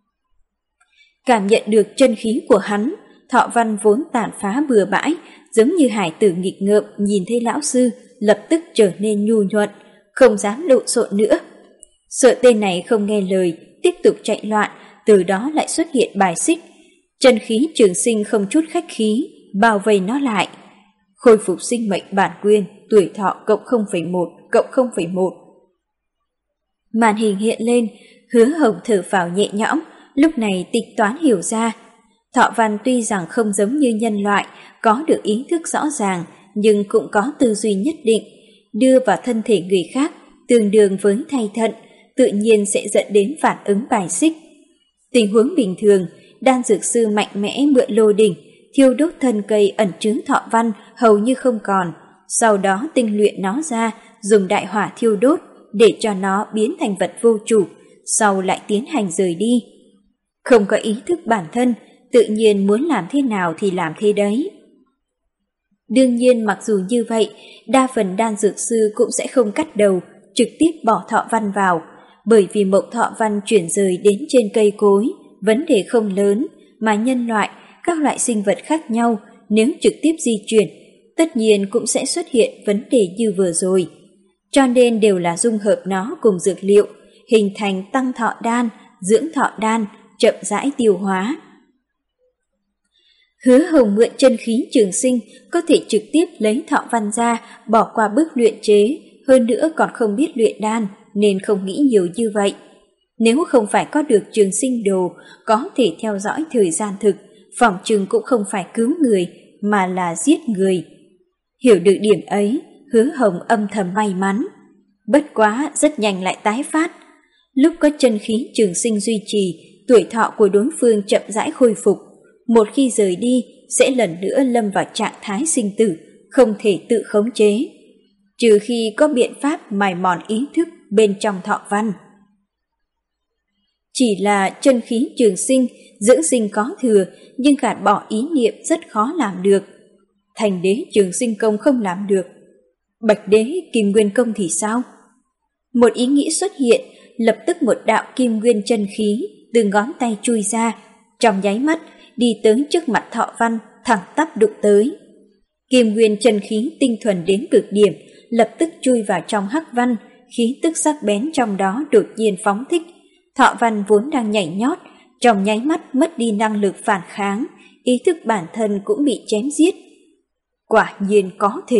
Cảm nhận được chân khí của hắn, thọ văn vốn tàn phá bừa bãi, giống như hải tử nghịch ngợm nhìn thấy lão sư, lập tức trở nên nhu nhuận, không dám lộn xộn nữa. Sợ tên này không nghe lời, tiếp tục chạy loạn, từ đó lại xuất hiện bài xích. Chân khí trường sinh không chút khách khí, bao vây nó lại. Khôi phục sinh mệnh bản nguyên, tuổi thọ cộng không phẩy một cộng không phẩy một. Màn hình hiện lên, Hứa Hồng thở phào nhẹ nhõm, lúc này tính toán hiểu ra. Thọ văn tuy rằng không giống như nhân loại, có được ý thức rõ ràng, nhưng cũng có tư duy nhất định, đưa vào thân thể người khác, tương đương với thay thận, tự nhiên sẽ dẫn đến phản ứng bài xích. Tình huống bình thường, đan dược sư mạnh mẽ mượn lô đỉnh, thiêu đốt thân cây ẩn chứa thọ văn hầu như không còn, sau đó tinh luyện nó ra, dùng đại hỏa thiêu đốt để cho nó biến thành vật vô chủ, sau lại tiến hành rời đi. Không có ý thức bản thân, tự nhiên muốn làm thế nào thì làm thế đấy. Đương nhiên mặc dù như vậy, đa phần đan dược sư cũng sẽ không cắt đầu, trực tiếp bỏ thọ văn vào, bởi vì mộc thọ văn chuyển rời đến trên cây cối, vấn đề không lớn, mà nhân loại, các loại sinh vật khác nhau, nếu trực tiếp di chuyển, tất nhiên cũng sẽ xuất hiện vấn đề như vừa rồi. Cho nên đều là dung hợp nó cùng dược liệu, hình thành tăng thọ đan, dưỡng thọ đan, chậm rãi tiêu hóa. Hứa Hồng mượn chân khí trường sinh, có thể trực tiếp lấy thọ văn ra, bỏ qua bước luyện chế, hơn nữa còn không biết luyện đan, nên không nghĩ nhiều như vậy. Nếu không phải có được trường sinh đồ, có thể theo dõi thời gian thực, phỏng chừng cũng không phải cứu người, mà là giết người. Hiểu được điểm ấy, Hứa Hồng âm thầm may mắn. Bất quá rất nhanh lại tái phát. Lúc có chân khí trường sinh duy trì, tuổi thọ của đối phương chậm rãi khôi phục. Một khi rời đi, sẽ lần nữa lâm vào trạng thái sinh tử, không thể tự khống chế. Trừ khi có biện pháp mài mòn ý thức bên trong thọ văn. Chỉ là chân khí trường sinh, dưỡng sinh có thừa, nhưng gạt bỏ ý niệm rất khó làm được. Thành đế trường sinh công không làm được. Bạch đế kim nguyên công thì sao? Một ý nghĩ xuất hiện, lập tức một đạo kim nguyên chân khí từ ngón tay chui ra, trong nháy mắt đi tới trước mặt thọ văn, thẳng tắp đụng tới. Kim nguyên chân khí tinh thuần đến cực điểm, lập tức chui vào trong hắc văn, khí tức sắc bén trong đó đột nhiên phóng thích. Thọ văn vốn đang nhảy nhót, trong nháy mắt mất đi năng lực phản kháng, ý thức bản thân cũng bị chém giết. Quả nhiên có thể.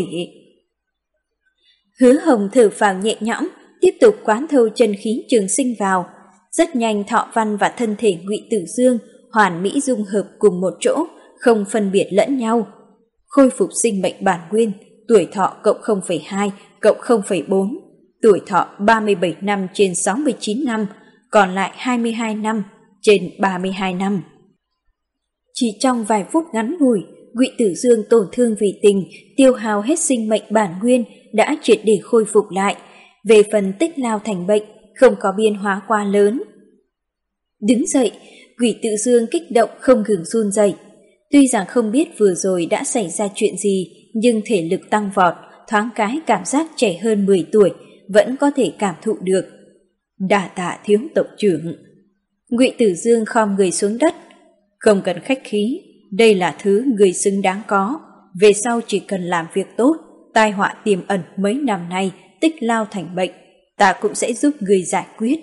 Hứa Hồng thở phào nhẹ nhõm, tiếp tục quán thâu chân khí trường sinh vào. Rất nhanh thọ văn và thân thể Ngụy Tử Dương hoàn mỹ dung hợp cùng một chỗ, không phân biệt lẫn nhau. Khôi phục sinh mệnh bản nguyên, tuổi thọ cộng không phẩy hai cộng không phẩy bốn, tuổi thọ ba mươi bảy năm trên sáu mươi chín năm, còn lại hai mươi hai năm trên ba mươi hai năm. Chỉ trong vài phút ngắn ngủi, Ngụy Tử Dương tổn thương vì tình, tiêu hao hết sinh mệnh bản nguyên đã triệt để khôi phục lại. Về phần tích lao thành bệnh, không có biên hóa quá lớn. Đứng dậy, Ngụy Tử Dương kích động không ngừng run rẩy. Tuy rằng không biết vừa rồi đã xảy ra chuyện gì, nhưng thể lực tăng vọt, thoáng cái cảm giác trẻ hơn mười tuổi, vẫn có thể cảm thụ được. Đa tạ thiếu tộc trưởng. Ngụy Tử Dương khom người xuống đất. Không cần khách khí, đây là thứ người xứng đáng có. Về sau chỉ cần làm việc tốt, tai họa tiềm ẩn mấy năm nay tích lao thành bệnh, ta cũng sẽ giúp người giải quyết.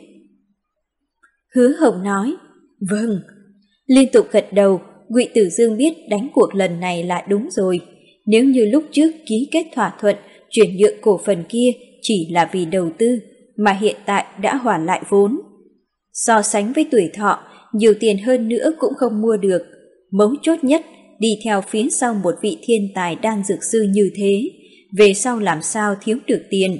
Hứa Hồng nói, vâng. Liên tục gật đầu, Ngụy Tử Dương biết đánh cuộc lần này là đúng rồi. Nếu như lúc trước ký kết thỏa thuận chuyển nhượng cổ phần kia chỉ là vì đầu tư, mà hiện tại đã hoàn lại vốn. So sánh với tuổi thọ, nhiều tiền hơn nữa cũng không mua được. Mấu chốt nhất, đi theo phía sau một vị thiên tài đan dược sư như thế, về sau làm sao thiếu được tiền.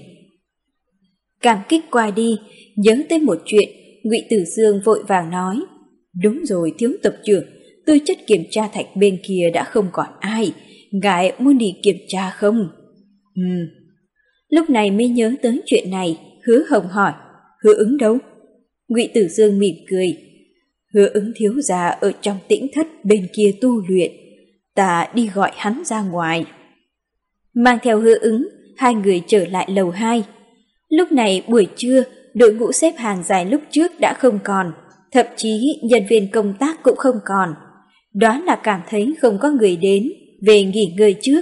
Cảm kích qua đi, nhớ tới một chuyện, Ngụy Tử Dương vội vàng nói, đúng rồi thiếu tộc trưởng, tư chất kiểm tra thạch bên kia đã không còn ai, ngài muốn đi kiểm tra không? Ừ. Lúc này mới nhớ tới chuyện này, Hứa Hồng hỏi, Hứa Ứng đâu? Ngụy Tử Dương mỉm cười, Hứa Ứng thiếu gia ở trong tĩnh thất bên kia tu luyện, ta đi gọi hắn ra ngoài. Mang theo Hứa Ứng, hai người trở lại lầu hai. Lúc này buổi trưa, đội ngũ xếp hàng dài lúc trước đã không còn, thậm chí nhân viên công tác cũng không còn. Đoán là cảm thấy không có người đến, về nghỉ ngơi trước.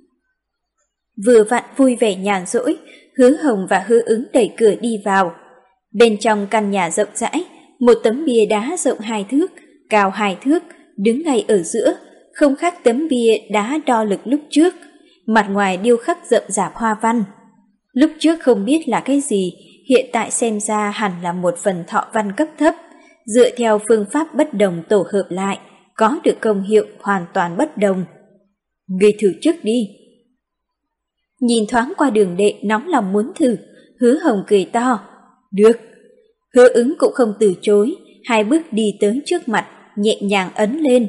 Vừa vặn vui vẻ nhàn rỗi, Hứa Hồng và Hứa Ứng đẩy cửa đi vào. Bên trong căn nhà rộng rãi, một tấm bia đá rộng hai thước, cao hai thước, đứng ngay ở giữa, không khác tấm bia đá đo lực lúc trước. mặt ngoài điêu khắc rậm rạp hoa văn. Lúc trước không biết là cái gì, hiện tại xem ra hẳn là một phần thọ văn cấp thấp, dựa theo phương pháp bất đồng tổ hợp lại, có được công hiệu hoàn toàn bất đồng. Ngươi thử trước đi. Nhìn thoáng qua Đường Đệ nóng lòng muốn thử, Hứa Hồng cười to. Được. Hứa Ứng cũng không từ chối, hai bước đi tới trước mặt, nhẹ nhàng ấn lên.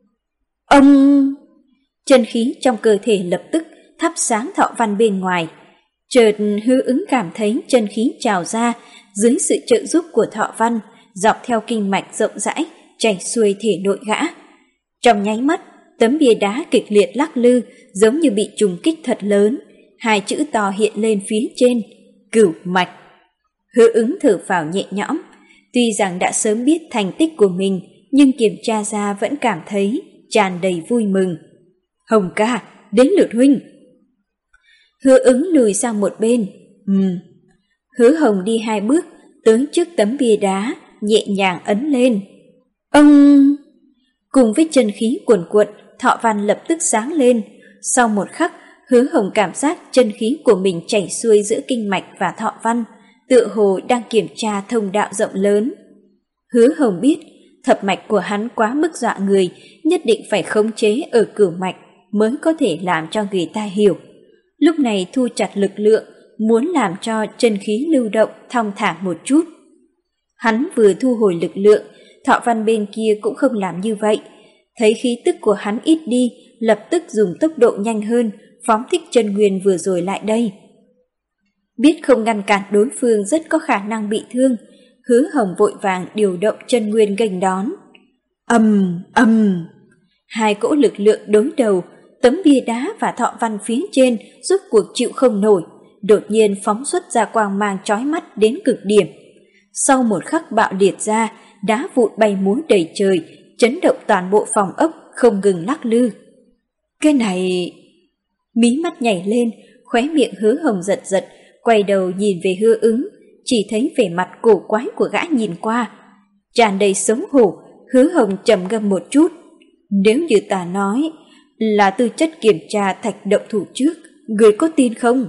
Ông! Chân khí trong cơ thể lập tức thắp sáng thọ văn bên ngoài. Chợt Hứa Ứng cảm thấy chân khí trào ra dưới sự trợ giúp của thọ văn, dọc theo kinh mạch rộng rãi, chảy xuôi thể nội gã. Trong nháy mắt, tấm bia đá kịch liệt lắc lư giống như bị trùng kích thật lớn, hai chữ to hiện lên phía trên, Cửu Mạch. Hứa Ứng thở phào nhẹ nhõm, tuy rằng đã sớm biết thành tích của mình, nhưng kiểm tra ra vẫn cảm thấy tràn đầy vui mừng. Hồng ca, đến lượt huynh. Hứa Ứng lùi sang một bên. Ừm. Hứa Hồng đi hai bước tới trước tấm bia đá, nhẹ nhàng ấn lên. Ông! Cùng với chân khí cuồn cuộn, thọ văn lập tức sáng lên. Sau một khắc, Hứa Hồng cảm giác chân khí của mình chảy xuôi giữa kinh mạch và thọ văn, tựa hồ đang kiểm tra thông đạo rộng lớn. Hứa Hồng biết, thập mạch của hắn quá mức dọa người, nhất định phải khống chế ở cửu mạch mới có thể làm cho người ta hiểu. Lúc này thu chặt lực lượng, muốn làm cho chân khí lưu động thong thả một chút. Hắn vừa thu hồi lực lượng, thọ văn bên kia cũng không làm như vậy. Thấy khí tức của hắn ít đi, lập tức dùng tốc độ nhanh hơn, phóng thích chân nguyên vừa rồi lại đây. Biết không ngăn cản đối phương rất có khả năng bị thương, Hứa Hồng vội vàng điều động chân nguyên nghênh đón. Ầm ầm, hai cỗ lực lượng đối đầu, tấm bia đá và thọ văn phía trên rốt cuộc chịu không nổi, đột nhiên phóng xuất ra quang mang chói mắt đến cực điểm. Sau một khắc bạo liệt ra, đá vụn bay múa đầy trời, chấn động toàn bộ phòng ốc không ngừng lắc lư. Cái này... Mí mắt nhảy lên, khóe miệng Hứa Hồng giật giật, quay đầu nhìn về Hứa Ứng, chỉ thấy vẻ mặt cổ quái của gã nhìn qua. Tràn đầy xấu hổ, Hứa Hồng trầm ngâm một chút. Nếu như ta nói là tư chất kiểm tra thạch động thủ trước, người có tin không?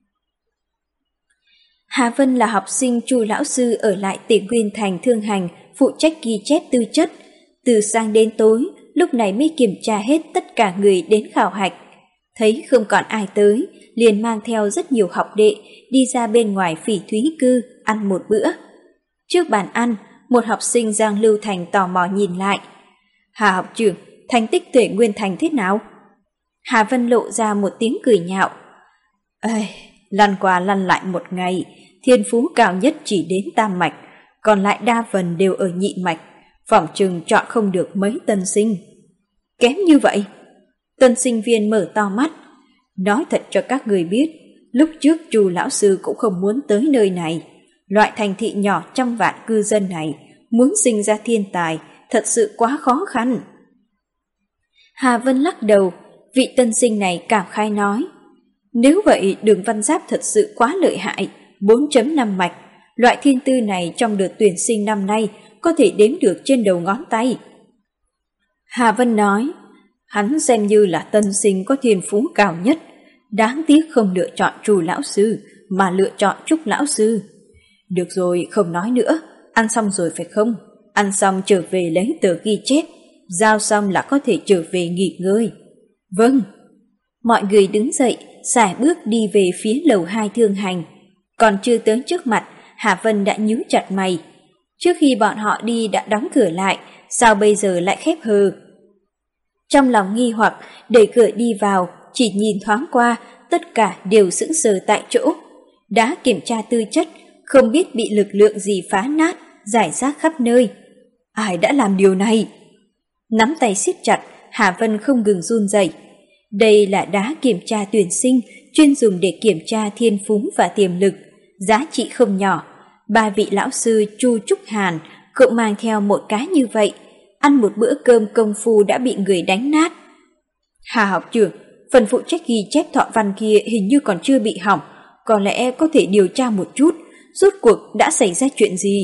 Hà Vân là học sinh Chu lão sư ở lại tỉnh Nguyên Thành Thương Hành, phụ trách ghi chép tư chất. Từ sáng đến tối, lúc này mới kiểm tra hết tất cả người đến khảo hạch. Thấy không còn ai tới, liền mang theo rất nhiều học đệ đi ra bên ngoài Phỉ Thúy Cư ăn một bữa. Trước bàn ăn, một học sinh Giang Lưu Thành tò mò nhìn lại. Hà học trưởng, thành tích Tuệ Nguyên Thành thế nào? Hà Vân lộ ra một tiếng cười nhạo. Ây, lăn qua lăn lại một ngày, thiên phú cao nhất chỉ đến tam mạch, còn lại đa phần đều ở nhị mạch, phỏng chừng chọn không được mấy tân sinh. Kém như vậy? Tân sinh viên mở to mắt. Nói thật cho các người biết, lúc trước Chu lão sư cũng không muốn tới nơi này. Loại thành thị nhỏ trăm vạn cư dân này, muốn sinh ra thiên tài, thật sự quá khó khăn. Hà Vân lắc đầu, vị tân sinh này cảm khai nói. Nếu vậy Đường Văn Giáp thật sự quá lợi hại, bốn chấm năm mạch. Loại thiên tư này trong đợt tuyển sinh năm nay có thể đếm được trên đầu ngón tay. Hà Vân nói, hắn xem như là tân sinh có thiên phú cao nhất, đáng tiếc không lựa chọn Chu lão sư mà lựa chọn Trúc lão sư. Được rồi, không nói nữa, ăn xong rồi phải không? Ăn xong trở về lấy tờ ghi chép, giao xong là có thể trở về nghỉ ngơi. Vâng. Mọi người đứng dậy, sải bước đi về phía lầu hai Thương Hành. Còn chưa tới trước mặt, Hà Vân đã nhíu chặt mày. Trước khi bọn họ đi đã đóng cửa lại, sao bây giờ lại khép hờ? Trong lòng nghi hoặc, đẩy cửa đi vào, chỉ nhìn thoáng qua, tất cả đều sững sờ tại chỗ. Đã kiểm tra tư chất, không biết bị lực lượng gì phá nát, rải rác khắp nơi. Ai đã làm điều này? Nắm tay siết chặt, Hà Vân không ngừng run rẩy. Đây là đá kiểm tra tuyển sinh, chuyên dùng để kiểm tra thiên phú và tiềm lực, giá trị không nhỏ. Ba vị lão sư Chu Trúc Hàn cũng mang theo một cái như vậy, ăn một bữa cơm công phu đã bị người đánh nát. Hà học trưởng, phần phụ trách ghi chép thọ văn kia hình như còn chưa bị hỏng, có lẽ có thể điều tra một chút, rốt cuộc đã xảy ra chuyện gì?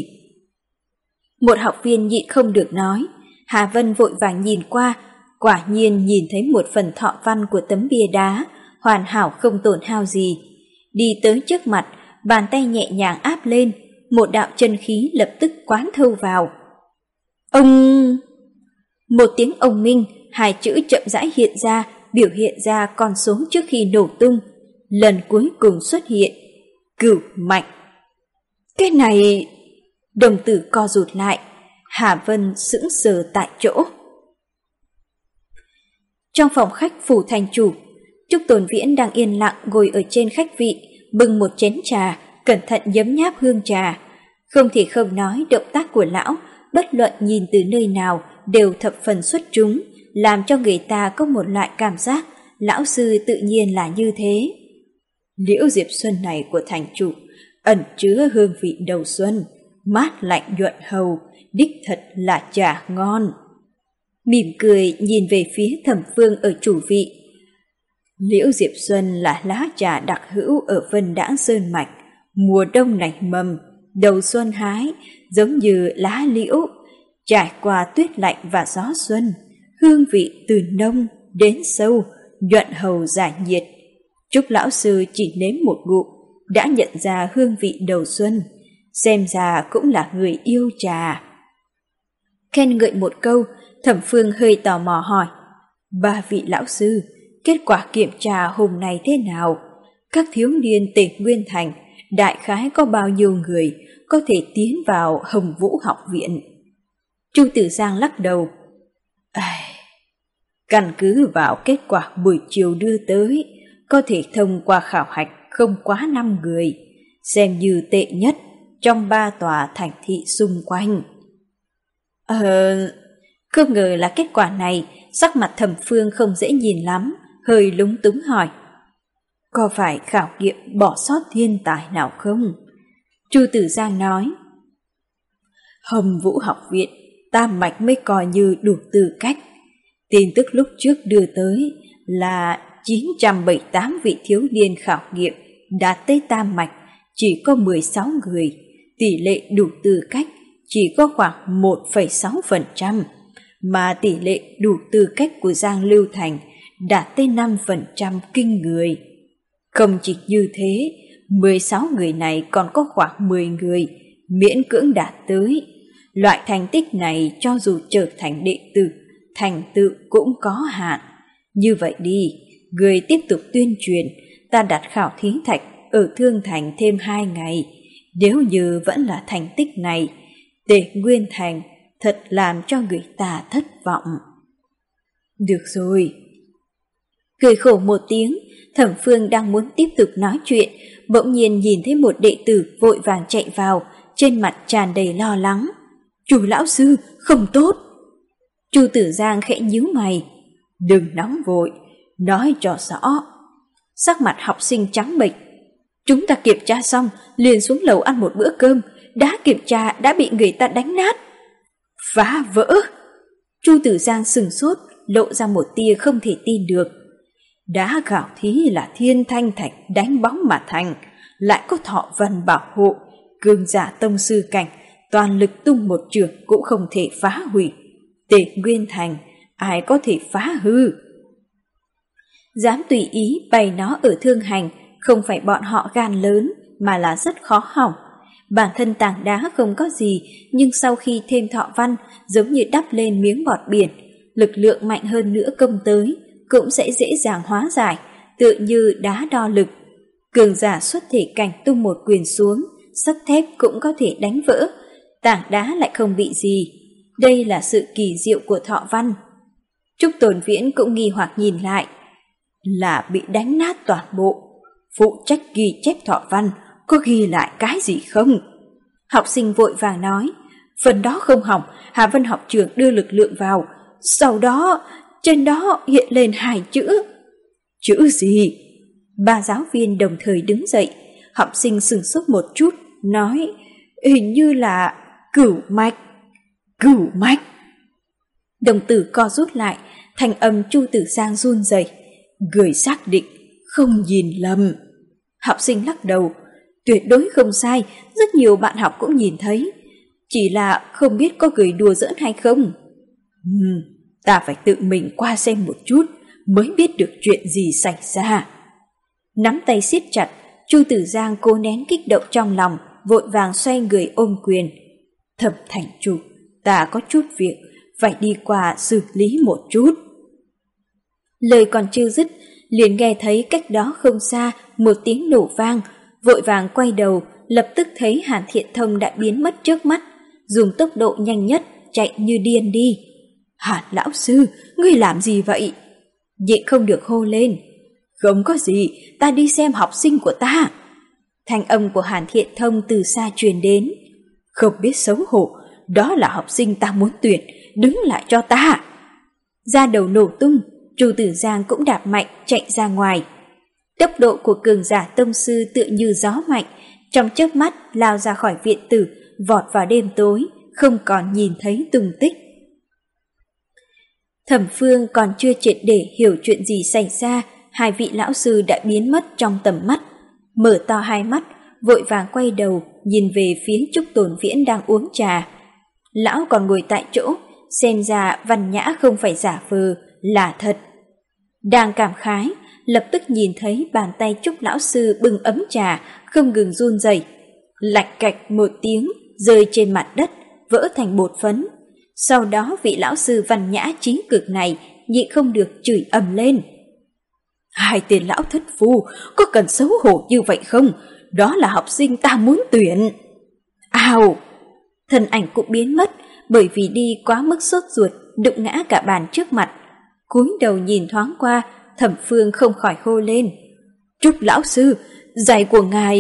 Một học viên nhịn không được nói. Hà Vân vội vàng nhìn qua, quả nhiên nhìn thấy một phần thọ văn của tấm bia đá, hoàn hảo không tổn hao gì. Đi tới trước mặt, bàn tay nhẹ nhàng áp lên, một đạo chân khí lập tức quán thâu vào. Ông... Một tiếng ông minh, hai chữ chậm rãi hiện ra, biểu hiện ra con số trước khi nổ tung. Lần cuối cùng xuất hiện, cửu mạch. Cái này... Đồng tử co rụt lại, Hà Vân sững sờ tại chỗ. Trong phòng khách phủ thành chủ, Trúc Tồn Viễn đang yên lặng ngồi ở trên khách vị, bưng một chén trà, cẩn thận nhấm nháp hương trà. Không thể không nói động tác của lão, bất luận nhìn từ nơi nào đều thập phần xuất chúng, làm cho người ta có một loại cảm giác lão sư tự nhiên là như thế. Liễu Diệp Xuân này của thành chủ ẩn chứa hương vị đầu xuân, mát lạnh nhuận hầu, đích thật là trà ngon. Mỉm cười nhìn về phía Thẩm Phương ở chủ vị. Liễu Diệp Xuân là lá trà đặc hữu ở Vân Đãng Sơn Mạch, mùa đông nảy mầm, đầu xuân hái, giống như lá liễu, trải qua tuyết lạnh và gió xuân, hương vị từ nông đến sâu, nhuận hầu giải nhiệt. Trúc lão sư chỉ nếm một ngụm đã nhận ra hương vị đầu xuân, xem ra cũng là người yêu trà. Khen ngợi một câu, Thẩm Phương hơi tò mò hỏi, ba vị lão sư, kết quả kiểm tra hôm nay thế nào? Các thiếu niên Tề Nguyên Thành, đại khái có bao nhiêu người có thể tiến vào Hồng Vũ học viện? Chu Tử Giang lắc đầu. Ai... Căn cứ vào kết quả buổi chiều đưa tới, có thể thông qua khảo hạch không quá năm người, xem như tệ nhất trong ba tòa thành thị xung quanh. Ờ... Không ngờ là kết quả này, sắc mặt Thẩm Phương không dễ nhìn lắm, hơi lúng túng hỏi. Có phải khảo nghiệm bỏ sót thiên tài nào không? Chu Tử Giang nói. Hồng Vũ học viện, tam mạch mới coi như đủ tư cách. Tin tức lúc trước đưa tới là chín trăm bảy mươi tám vị thiếu niên khảo nghiệm đạt tới tam mạch, chỉ có mười sáu người, tỷ lệ đủ tư cách chỉ có khoảng một phẩy sáu phần trăm, mà tỷ lệ đủ tư cách của Giang Lưu Thành đạt tới năm phần trăm kinh người. Không chỉ như thế, mười sáu người này còn có khoảng mười người miễn cưỡng đạt tới. Loại thành tích này cho dù trở thành đệ tử, thành tựu cũng có hạn. Như vậy đi, người tiếp tục tuyên truyền, ta đặt khảo thí thạch ở Thương Thành thêm hai ngày. Nếu như vẫn là thành tích này, Tề Nguyên Thành thật làm cho người ta thất vọng. Được rồi. Cười khổ một tiếng, Thẩm Phương đang muốn tiếp tục nói chuyện, bỗng nhiên nhìn thấy một đệ tử vội vàng chạy vào, trên mặt tràn đầy lo lắng. Chu lão sư, không tốt. Chu Tử Giang khẽ nhíu mày. Đừng nóng vội, nói cho rõ. Sắc mặt học sinh trắng bệch. Chúng ta kiểm tra xong, liền xuống lầu ăn một bữa cơm, đã kiểm tra đã bị người ta đánh nát. Phá vỡ. Chu Tử Giang sừng sốt, lộ ra một tia không thể tin được. Đá khảo thí là thiên thanh thạch đánh bóng mà thành, lại có thọ văn bảo hộ, cường giả tông sư cảnh, toàn lực tung một trường cũng không thể phá hủy. Tề Nguyên Thành, ai có thể phá hư? Dám tùy ý bày nó ở Thương Hành, không phải bọn họ gan lớn, mà là rất khó hỏng. Bản thân tảng đá không có gì, nhưng sau khi thêm thọ văn, giống như đắp lên miếng bọt biển, lực lượng mạnh hơn nữa công tới, cũng sẽ dễ dàng hóa giải, tựa như đá đo lực. Cường giả xuất thể cảnh tung một quyền xuống, sắt thép cũng có thể đánh vỡ, tảng đá lại không bị gì. Đây là sự kỳ diệu của thọ văn. Trúc Tồn Viễn cũng nghi hoặc nhìn lại. Là bị đánh nát toàn bộ. Phụ trách ghi chép thọ văn, có ghi lại cái gì không? Học sinh vội vàng nói. Phần đó không hỏng, Hà Vân học trưởng đưa lực lượng vào. Sau đó, trên đó hiện lên hai chữ. Chữ gì? Ba giáo viên đồng thời đứng dậy. Học sinh sửng sốt một chút, nói hình như là cửu mạch. Cửu mạch. Đồng tử co rút lại, thanh âm Chu Tử Giang run rẩy. Người xác định, không nhìn lầm. Học sinh lắc đầu. Tuyệt đối không sai, rất nhiều bạn học cũng nhìn thấy. Chỉ là không biết có người đùa giỡn hay không. Ừm, ta phải tự mình qua xem một chút mới biết được chuyện gì xảy ra. Nắm tay siết chặt, Chu Tử Giang cố nén kích động trong lòng, vội vàng xoay người ôm quyền. Thẩm thành chủ, ta có chút việc, phải đi qua xử lý một chút. Lời còn chưa dứt, liền nghe thấy cách đó không xa một tiếng nổ vang, vội vàng quay đầu, lập tức thấy Hàn Thiện Thông đã biến mất trước mắt, dùng tốc độ nhanh nhất chạy như điên đi. Hàn lão sư, ngươi làm gì vậy? Nhịn không được hô lên. Không có gì, ta đi xem học sinh của ta. Thanh âm của Hàn Thiện Thông từ xa truyền đến. Không biết xấu hổ, đó là học sinh ta muốn tuyển, đứng lại cho ta. Da đầu nổ tung, Chu Tử Giang cũng đạp mạnh chạy ra ngoài. Tốc độ của cường giả tông sư tựa như gió mạnh, trong chớp mắt lao ra khỏi viện tử, vọt vào đêm tối, không còn nhìn thấy tung tích. Thẩm Phương còn chưa triệt để hiểu chuyện gì xảy ra, hai vị lão sư đã biến mất trong tầm mắt. Mở to hai mắt, vội vàng quay đầu, nhìn về phía Trúc Tồn Viễn đang uống trà. Lão còn ngồi tại chỗ, xem ra Văn Nhã không phải giả vờ, là thật. Đang cảm khái, lập tức nhìn thấy bàn tay Trúc lão sư bưng ấm trà, không ngừng run rẩy. Lạch cạch một tiếng, rơi trên mặt đất, vỡ thành bột phấn. Sau đó vị lão sư Văn Nhã trí cực này nhịn không được chửi ầm lên. Hai tên lão thất phu, có cần xấu hổ như vậy không? Đó là học sinh ta muốn tuyển. Ào! Thân ảnh cũng biến mất, bởi vì đi quá mức sốt ruột, đụng ngã cả bàn trước mặt. Cúi đầu nhìn thoáng qua, Thẩm Phương không khỏi hô lên. Trúc lão sư, giày của ngài...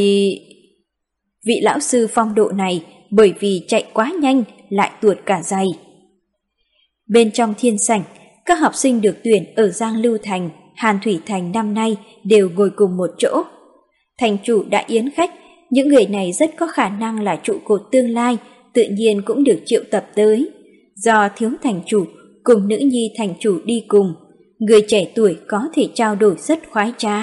Vị lão sư phong độ này bởi vì chạy quá nhanh lại tuột cả giày. Bên trong thiên sảnh, các học sinh được tuyển ở Giang Lưu Thành, Hàn Thủy Thành năm nay đều ngồi cùng một chỗ. Thành chủ đã yến khách, những người này rất có khả năng là trụ cột tương lai, tự nhiên cũng được triệu tập tới. Do thiếu thành chủ cùng nữ nhi thành chủ đi cùng, người trẻ tuổi có thể trao đổi rất khoái trá.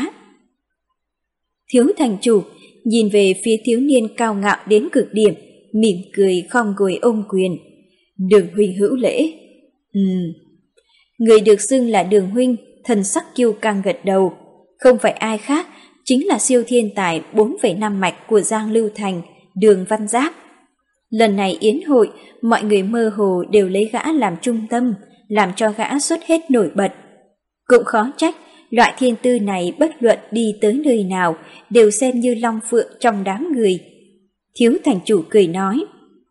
Thiếu thành chủ nhìn về phía thiếu niên cao ngạo đến cực điểm, mỉm cười khom gối ôm quyền. Đường huynh hữu lễ. Ừm. Người được xưng là Đường huynh, thần sắc kiêu căng gật đầu. Không phải ai khác, chính là siêu thiên tài bốn phẩy năm mạch của Giang Lưu Thành, Đường Văn Giáp. Lần này yến hội, mọi người mơ hồ đều lấy gã làm trung tâm, làm cho gã xuất hết nổi bật. Cũng khó trách, loại thiên tư này bất luận đi tới nơi nào đều xem như long phượng trong đám người. Thiếu thành chủ cười nói.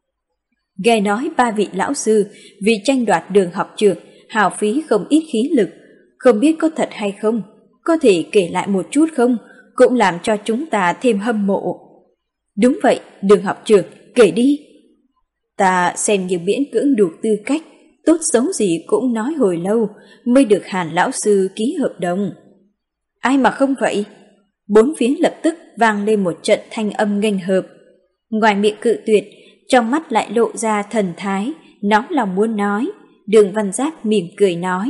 Nghe nói ba vị lão sư vì tranh đoạt Đường học trưởng hào phí không ít khí lực, không biết có thật hay không, có thể kể lại một chút không, cũng làm cho chúng ta thêm hâm mộ. Đúng vậy, Đường học trưởng, kể đi. Ta xem như miễn cưỡng đủ tư cách, tốt xấu gì cũng nói hồi lâu mới được Hàn lão sư ký hợp đồng. Ai mà không vậy? Bốn phía lập tức vang lên một trận thanh âm nghênh hợp. Ngoài miệng cự tuyệt, trong mắt lại lộ ra thần thái, nóng lòng muốn nói. Đường Văn Giáp mỉm cười nói.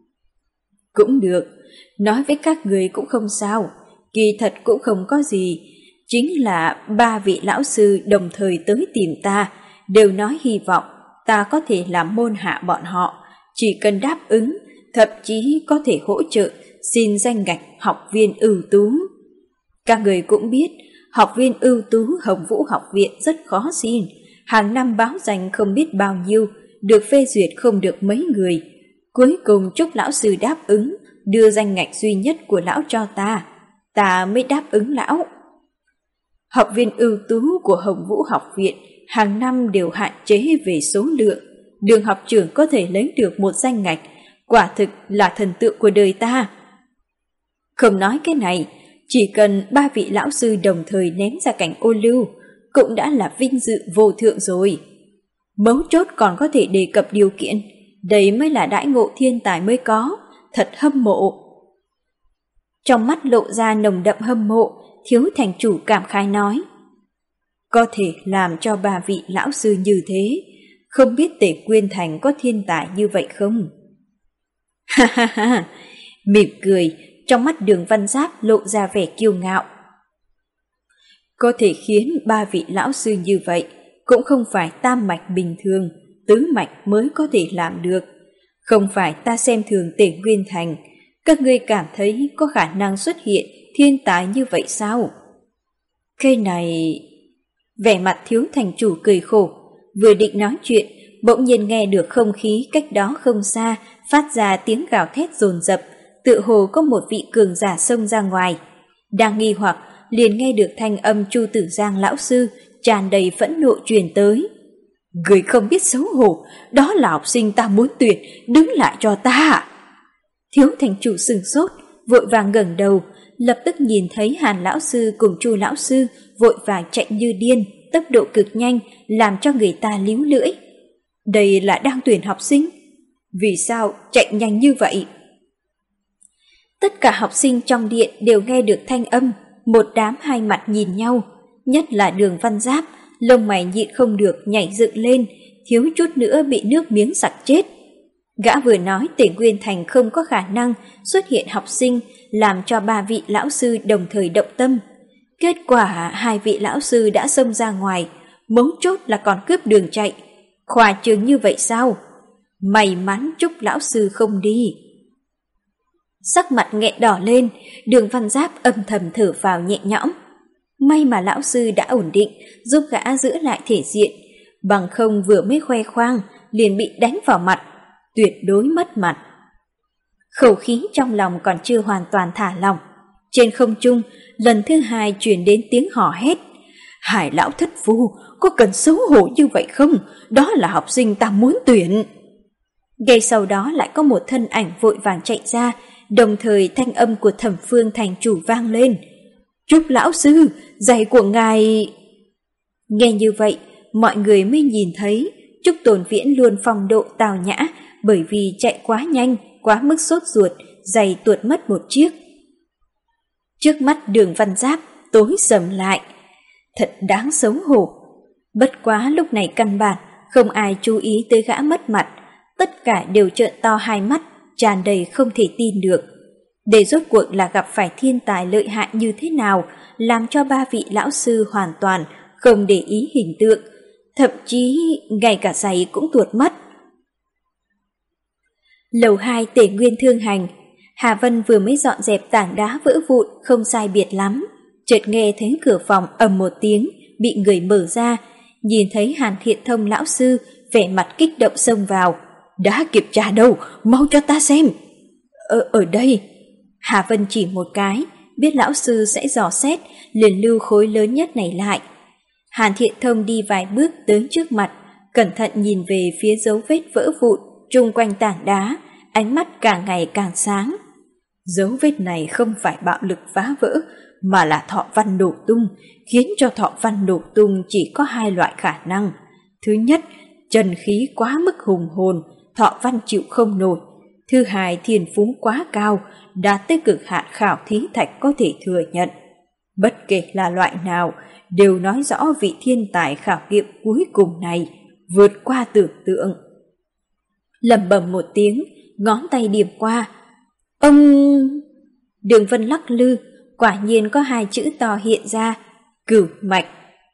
Cũng được, nói với các người cũng không sao, kỳ thật cũng không có gì. Chính là ba vị lão sư đồng thời tới tìm ta, đều nói hy vọng ta có thể làm môn hạ bọn họ, chỉ cần đáp ứng, thậm chí có thể hỗ trợ xin danh ngạch học viên ưu tú. Các người cũng biết, học viên ưu tú Hồng Vũ học viện rất khó xin, hàng năm báo danh không biết bao nhiêu, được phê duyệt không được mấy người. Cuối cùng Trúc lão sư đáp ứng, đưa danh ngạch duy nhất của lão cho ta, ta mới đáp ứng lão. Học viên ưu tú của Hồng Vũ học viện hàng năm đều hạn chế về số lượng, Đường học trưởng có thể lấy được một danh ngạch, quả thực là thần tượng của đời ta. Không nói cái này, chỉ cần ba vị lão sư đồng thời ném ra cảnh ô lưu, cũng đã là vinh dự vô thượng rồi. Mấu chốt còn có thể đề cập điều kiện, đây mới là đãi ngộ thiên tài mới có, thật hâm mộ. Trong mắt lộ ra nồng đậm hâm mộ, thiếu thành chủ cảm khái nói. Có thể làm cho ba vị lão sư như thế, không biết Tề Quyên Thành có thiên tài như vậy không? Ha ha ha, mỉm cười, trong mắt Đường Văn Giáp lộ ra vẻ kiêu ngạo. Có thể khiến ba vị lão sư như vậy, cũng không phải tam mạch bình thường, tứ mạch mới có thể làm được. Không phải ta xem thường Tề Quyên Thành, các ngươi cảm thấy có khả năng xuất hiện thiên tài như vậy sao? Cái này... Vẻ mặt Thiếu thành chủ cười khổ, vừa định nói chuyện, bỗng nhiên nghe được không khí cách đó không xa phát ra tiếng gào thét dồn dập, tựa hồ có một vị cường giả xông ra ngoài. Đang nghi hoặc, liền nghe được thanh âm Chu Tử Giang lão sư tràn đầy phẫn nộ truyền tới. Người không biết xấu hổ, đó là học sinh ta muốn tuyển, đứng lại cho ta. Thiếu thành chủ sừng sốt, vội vàng ngẩng đầu, lập tức nhìn thấy Hàn lão sư cùng Chu lão sư vội vàng chạy như điên, tốc độ cực nhanh, làm cho người ta líu lưỡi. Đây là đang tuyển học sinh? Vì sao chạy nhanh như vậy? Tất cả học sinh trong điện đều nghe được thanh âm, một đám hai mặt nhìn nhau, nhất là Đường Văn Giáp, lông mày nhịn không được nhảy dựng lên, thiếu chút nữa bị nước miếng sặc chết. Gã vừa nói Tề Nguyên Thành không có khả năng xuất hiện học sinh, làm cho ba vị lão sư đồng thời động tâm. Kết quả hai vị lão sư đã xông ra ngoài, mấu chốt là còn cướp đường chạy. Khoa trương như vậy sao? May mắn Trúc lão sư không đi. Sắc mặt nghẹn đỏ lên, Đường Văn Giáp âm thầm thở vào nhẹ nhõm. May mà lão sư đã ổn định, giúp gã giữ lại thể diện, bằng không vừa mới khoe khoang liền bị đánh vào mặt, tuyệt đối mất mặt. Khẩu khí trong lòng còn chưa hoàn toàn thả lỏng, trên không trung lần thứ hai truyền đến tiếng hò hét. Hải lão thất phu, có cần xấu hổ như vậy không? Đó là học sinh ta muốn tuyển. Ngay sau đó lại có một thân ảnh vội vàng chạy ra, đồng thời thanh âm của Thẩm Phương thành chủ vang lên. Trúc lão sư, giày của ngài... Nghe như vậy, mọi người mới nhìn thấy Trúc Tồn Viễn luôn phong độ tào nhã, bởi vì chạy quá nhanh, quá mức sốt ruột, giày tuột mất một chiếc. Trước mắt Đường Văn Giáp tối sầm lại. Thật đáng xấu hổ. Bất quá lúc này căn bản không ai chú ý tới gã mất mặt, tất cả đều trợn to hai mắt, tràn đầy không thể tin được. Để rốt cuộc là gặp phải thiên tài lợi hại như thế nào, làm cho ba vị lão sư hoàn toàn không để ý hình tượng, thậm chí ngay cả giày cũng tuột mất. Lầu hai Tề Nguyên Thương Hành, Hà Vân vừa mới dọn dẹp tảng đá vỡ vụn không sai biệt lắm, chợt nghe thấy cửa phòng ầm một tiếng bị người mở ra, nhìn thấy Hàn Thiện Thông lão sư vẻ mặt kích động xông vào. Đã kiểm tra đâu, mau cho ta xem. Ở, ở đây. Hà Vân chỉ một cái, biết lão sư sẽ dò xét, liền lưu khối lớn nhất này lại. Hàn Thiện Thông đi vài bước tới trước mặt, cẩn thận nhìn về phía dấu vết vỡ vụn chung quanh tảng đá, ánh mắt càng ngày càng sáng. Dấu vết này không phải bạo lực phá vỡ, mà là thọ văn nổ tung, khiến cho thọ văn nổ tung chỉ có hai loại khả năng. Thứ nhất, chân khí quá mức hùng hồn, thọ văn chịu không nổi. Thứ hai, thiên phú quá cao, đạt tới cực hạn khảo thí thạch có thể thừa nhận. Bất kể là loại nào, đều nói rõ vị thiên tài khảo nghiệm cuối cùng này vượt qua tưởng tượng. Lẩm bẩm một tiếng, ngón tay điểm qua. Ông... Đường Vân lắc lư, quả nhiên có hai chữ to hiện ra, Cửu Mạch.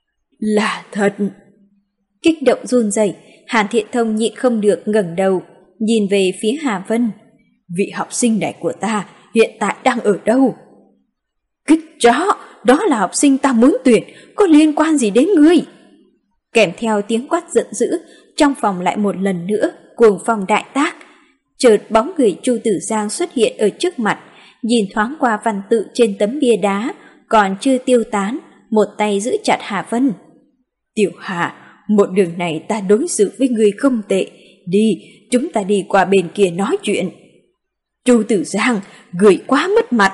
Là thật. Kích động run rẩy, Hàn Thiện Thông nhịn không được ngẩng đầu, nhìn về phía Hà Vân. Vị học sinh này của ta hiện tại đang ở đâu? Kích chó, đó là học sinh ta muốn tuyển, có liên quan gì đến ngươi? Kèm theo tiếng quát giận dữ, trong phòng lại một lần nữa cuồng phong đại tác. Chợt bóng người Chu Tử Giang xuất hiện ở trước mặt, nhìn thoáng qua văn tự trên tấm bia đá, còn chưa tiêu tán, một tay giữ chặt Hà Vân. Tiểu Hà, một đường này ta đối xử với người không tệ, đi, chúng ta đi qua bên kia nói chuyện. Chu Tử Giang, người quá mất mặt.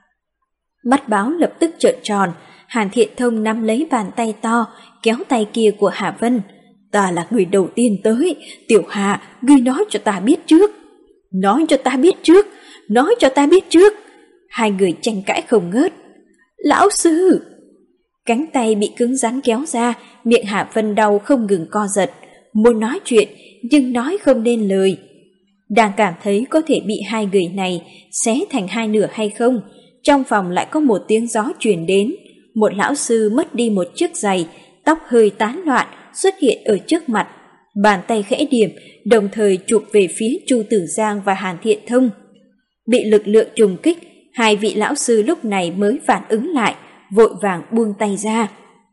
Mắt báo lập tức trợn tròn, Hàn Thiện Thông nắm lấy bàn tay to, kéo tay kia của Hà Vân. Ta là người đầu tiên tới, Tiểu Hà, ngươi nói cho ta biết trước. Nói cho ta biết trước, nói cho ta biết trước. Hai người tranh cãi không ngớt. Lão sư! Cánh tay bị cứng rắn kéo ra, miệng Hà Vân đau không ngừng co giật, muốn nói chuyện nhưng nói không nên lời. Đang cảm thấy có thể bị hai người này xé thành hai nửa hay không, trong phòng lại có một tiếng gió truyền đến. Một lão sư mất đi một chiếc giày, tóc hơi tán loạn xuất hiện ở trước mặt, bàn tay khẽ điểm, đồng thời chụp về phía Chu Tử Giang và Hàn Thiện Thông. Bị lực lượng trùng kích, Hai vị lão sư lúc này mới phản ứng lại, vội vàng buông tay ra.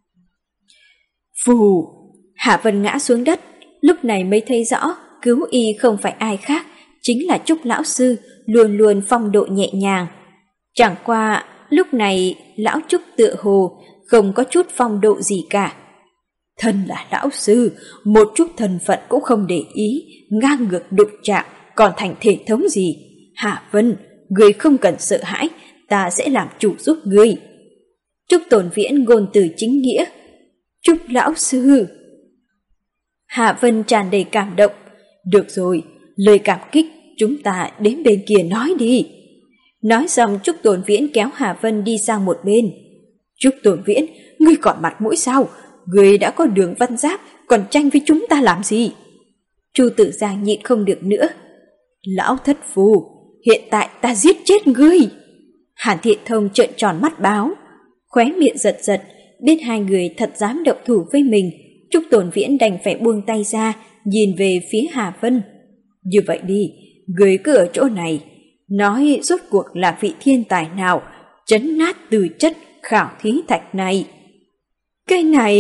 Phù! Hạ Vân ngã xuống đất, lúc này mới thấy rõ cứu y không phải ai khác, chính là Trúc lão sư, luôn luôn phong độ nhẹ nhàng. Chẳng qua lúc này lão Trúc tựa hồ không có chút phong độ gì cả. Thân là lão sư, một chút thân phận cũng không để ý, ngang ngược đụng chạm, còn thành thể thống gì? Hạ Vân, người không cần sợ hãi, ta sẽ làm chủ giúp ngươi. Trúc Tồn Viễn ngôn từ chính nghĩa. Trúc lão sư! Hạ Vân tràn đầy cảm động. Được rồi, lời cảm kích chúng ta đến bên kia nói đi. Nói xong Trúc Tồn Viễn kéo Hạ Vân đi sang một bên. Trúc Tồn Viễn, ngươi còn mặt mũi sao? Ngươi đã có Đường Văn Giáp, còn tranh với chúng ta làm gì? Chu Tử Giang nhịn không được nữa. Lão thất phu, hiện tại ta giết chết ngươi. Hàn Thiện Thông trợn tròn mắt báo, khóe miệng giật giật, biết hai người thật dám động thủ với mình. Trúc Tồn Viễn đành phải buông tay ra, nhìn về phía Hà Vân. Như vậy đi, ngươi cứ ở chỗ này, nói rốt cuộc là vị thiên tài nào trấn nát từ chất khảo thí thạch này. Cái này...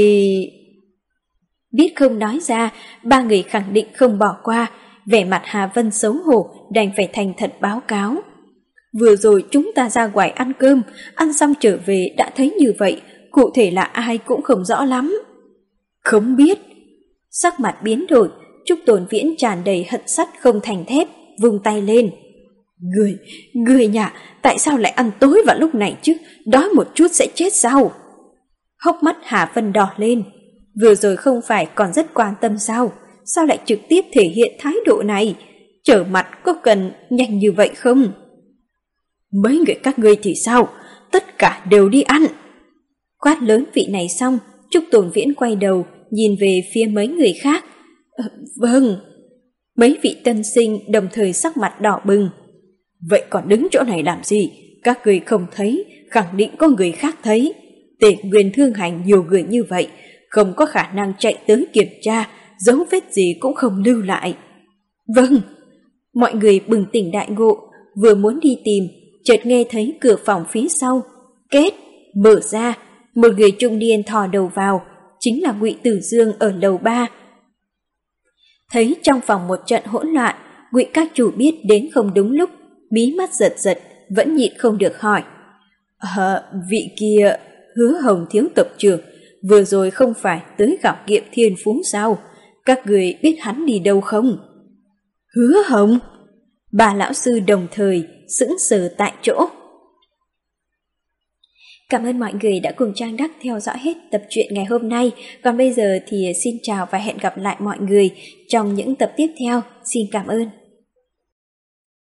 Biết không nói ra, ba người khẳng định không bỏ qua, vẻ mặt Hà Vân xấu hổ đành phải thành thật báo cáo. Vừa rồi chúng ta ra ngoài ăn cơm, ăn xong trở về đã thấy như vậy, cụ thể là ai cũng không rõ lắm. Không biết. Sắc mặt biến đổi, Trúc Tồn Viễn tràn đầy hận sắt không thành thép, vung tay lên. Người, người nhà, tại sao lại ăn tối vào lúc này chứ, đói một chút sẽ chết sao? Hốc mắt Hà Vân đỏ lên, vừa rồi không phải còn rất quan tâm sao, sao lại trực tiếp thể hiện thái độ này, trở mặt có cần nhanh như vậy không? Mấy người các ngươi thì sao, tất cả đều đi ăn. Quát lớn vị này xong, Trúc Tồn Viễn quay đầu, nhìn về phía mấy người khác. Ờ, vâng. Mấy vị tân sinh đồng thời sắc mặt đỏ bừng. Vậy còn đứng chỗ này làm gì? Các người không thấy, khẳng định có người khác thấy. Tề Nguyên thương hành nhiều người như vậy, không có khả năng chạy tới kiểm tra, dấu vết gì cũng không lưu lại. Vâng. Mọi người bừng tỉnh đại ngộ, vừa muốn đi tìm, chợt nghe thấy cửa phòng phía sau kết mở ra, một người trung niên thò đầu vào, chính là Ngụy Tử Dương ở lầu ba. Thấy trong phòng một trận hỗn loạn, Ngụy các chủ biết đến không đúng lúc, mí mắt giật giật, vẫn nhịn không được hỏi. Ờ, vị kia, Hứa Hồng thiếu tộc trưởng, vừa rồi không phải tới gặp Kiệm Thiên Phú sao? Các người biết hắn đi đâu không? Hứa Hồng? Bà lão sư đồng thời sững sờ tại chỗ. Cảm ơn mọi người đã cùng Trang Đắc theo dõi hết tập truyện ngày hôm nay. Còn bây giờ thì xin chào và hẹn gặp lại mọi người trong những tập tiếp theo. Xin cảm ơn.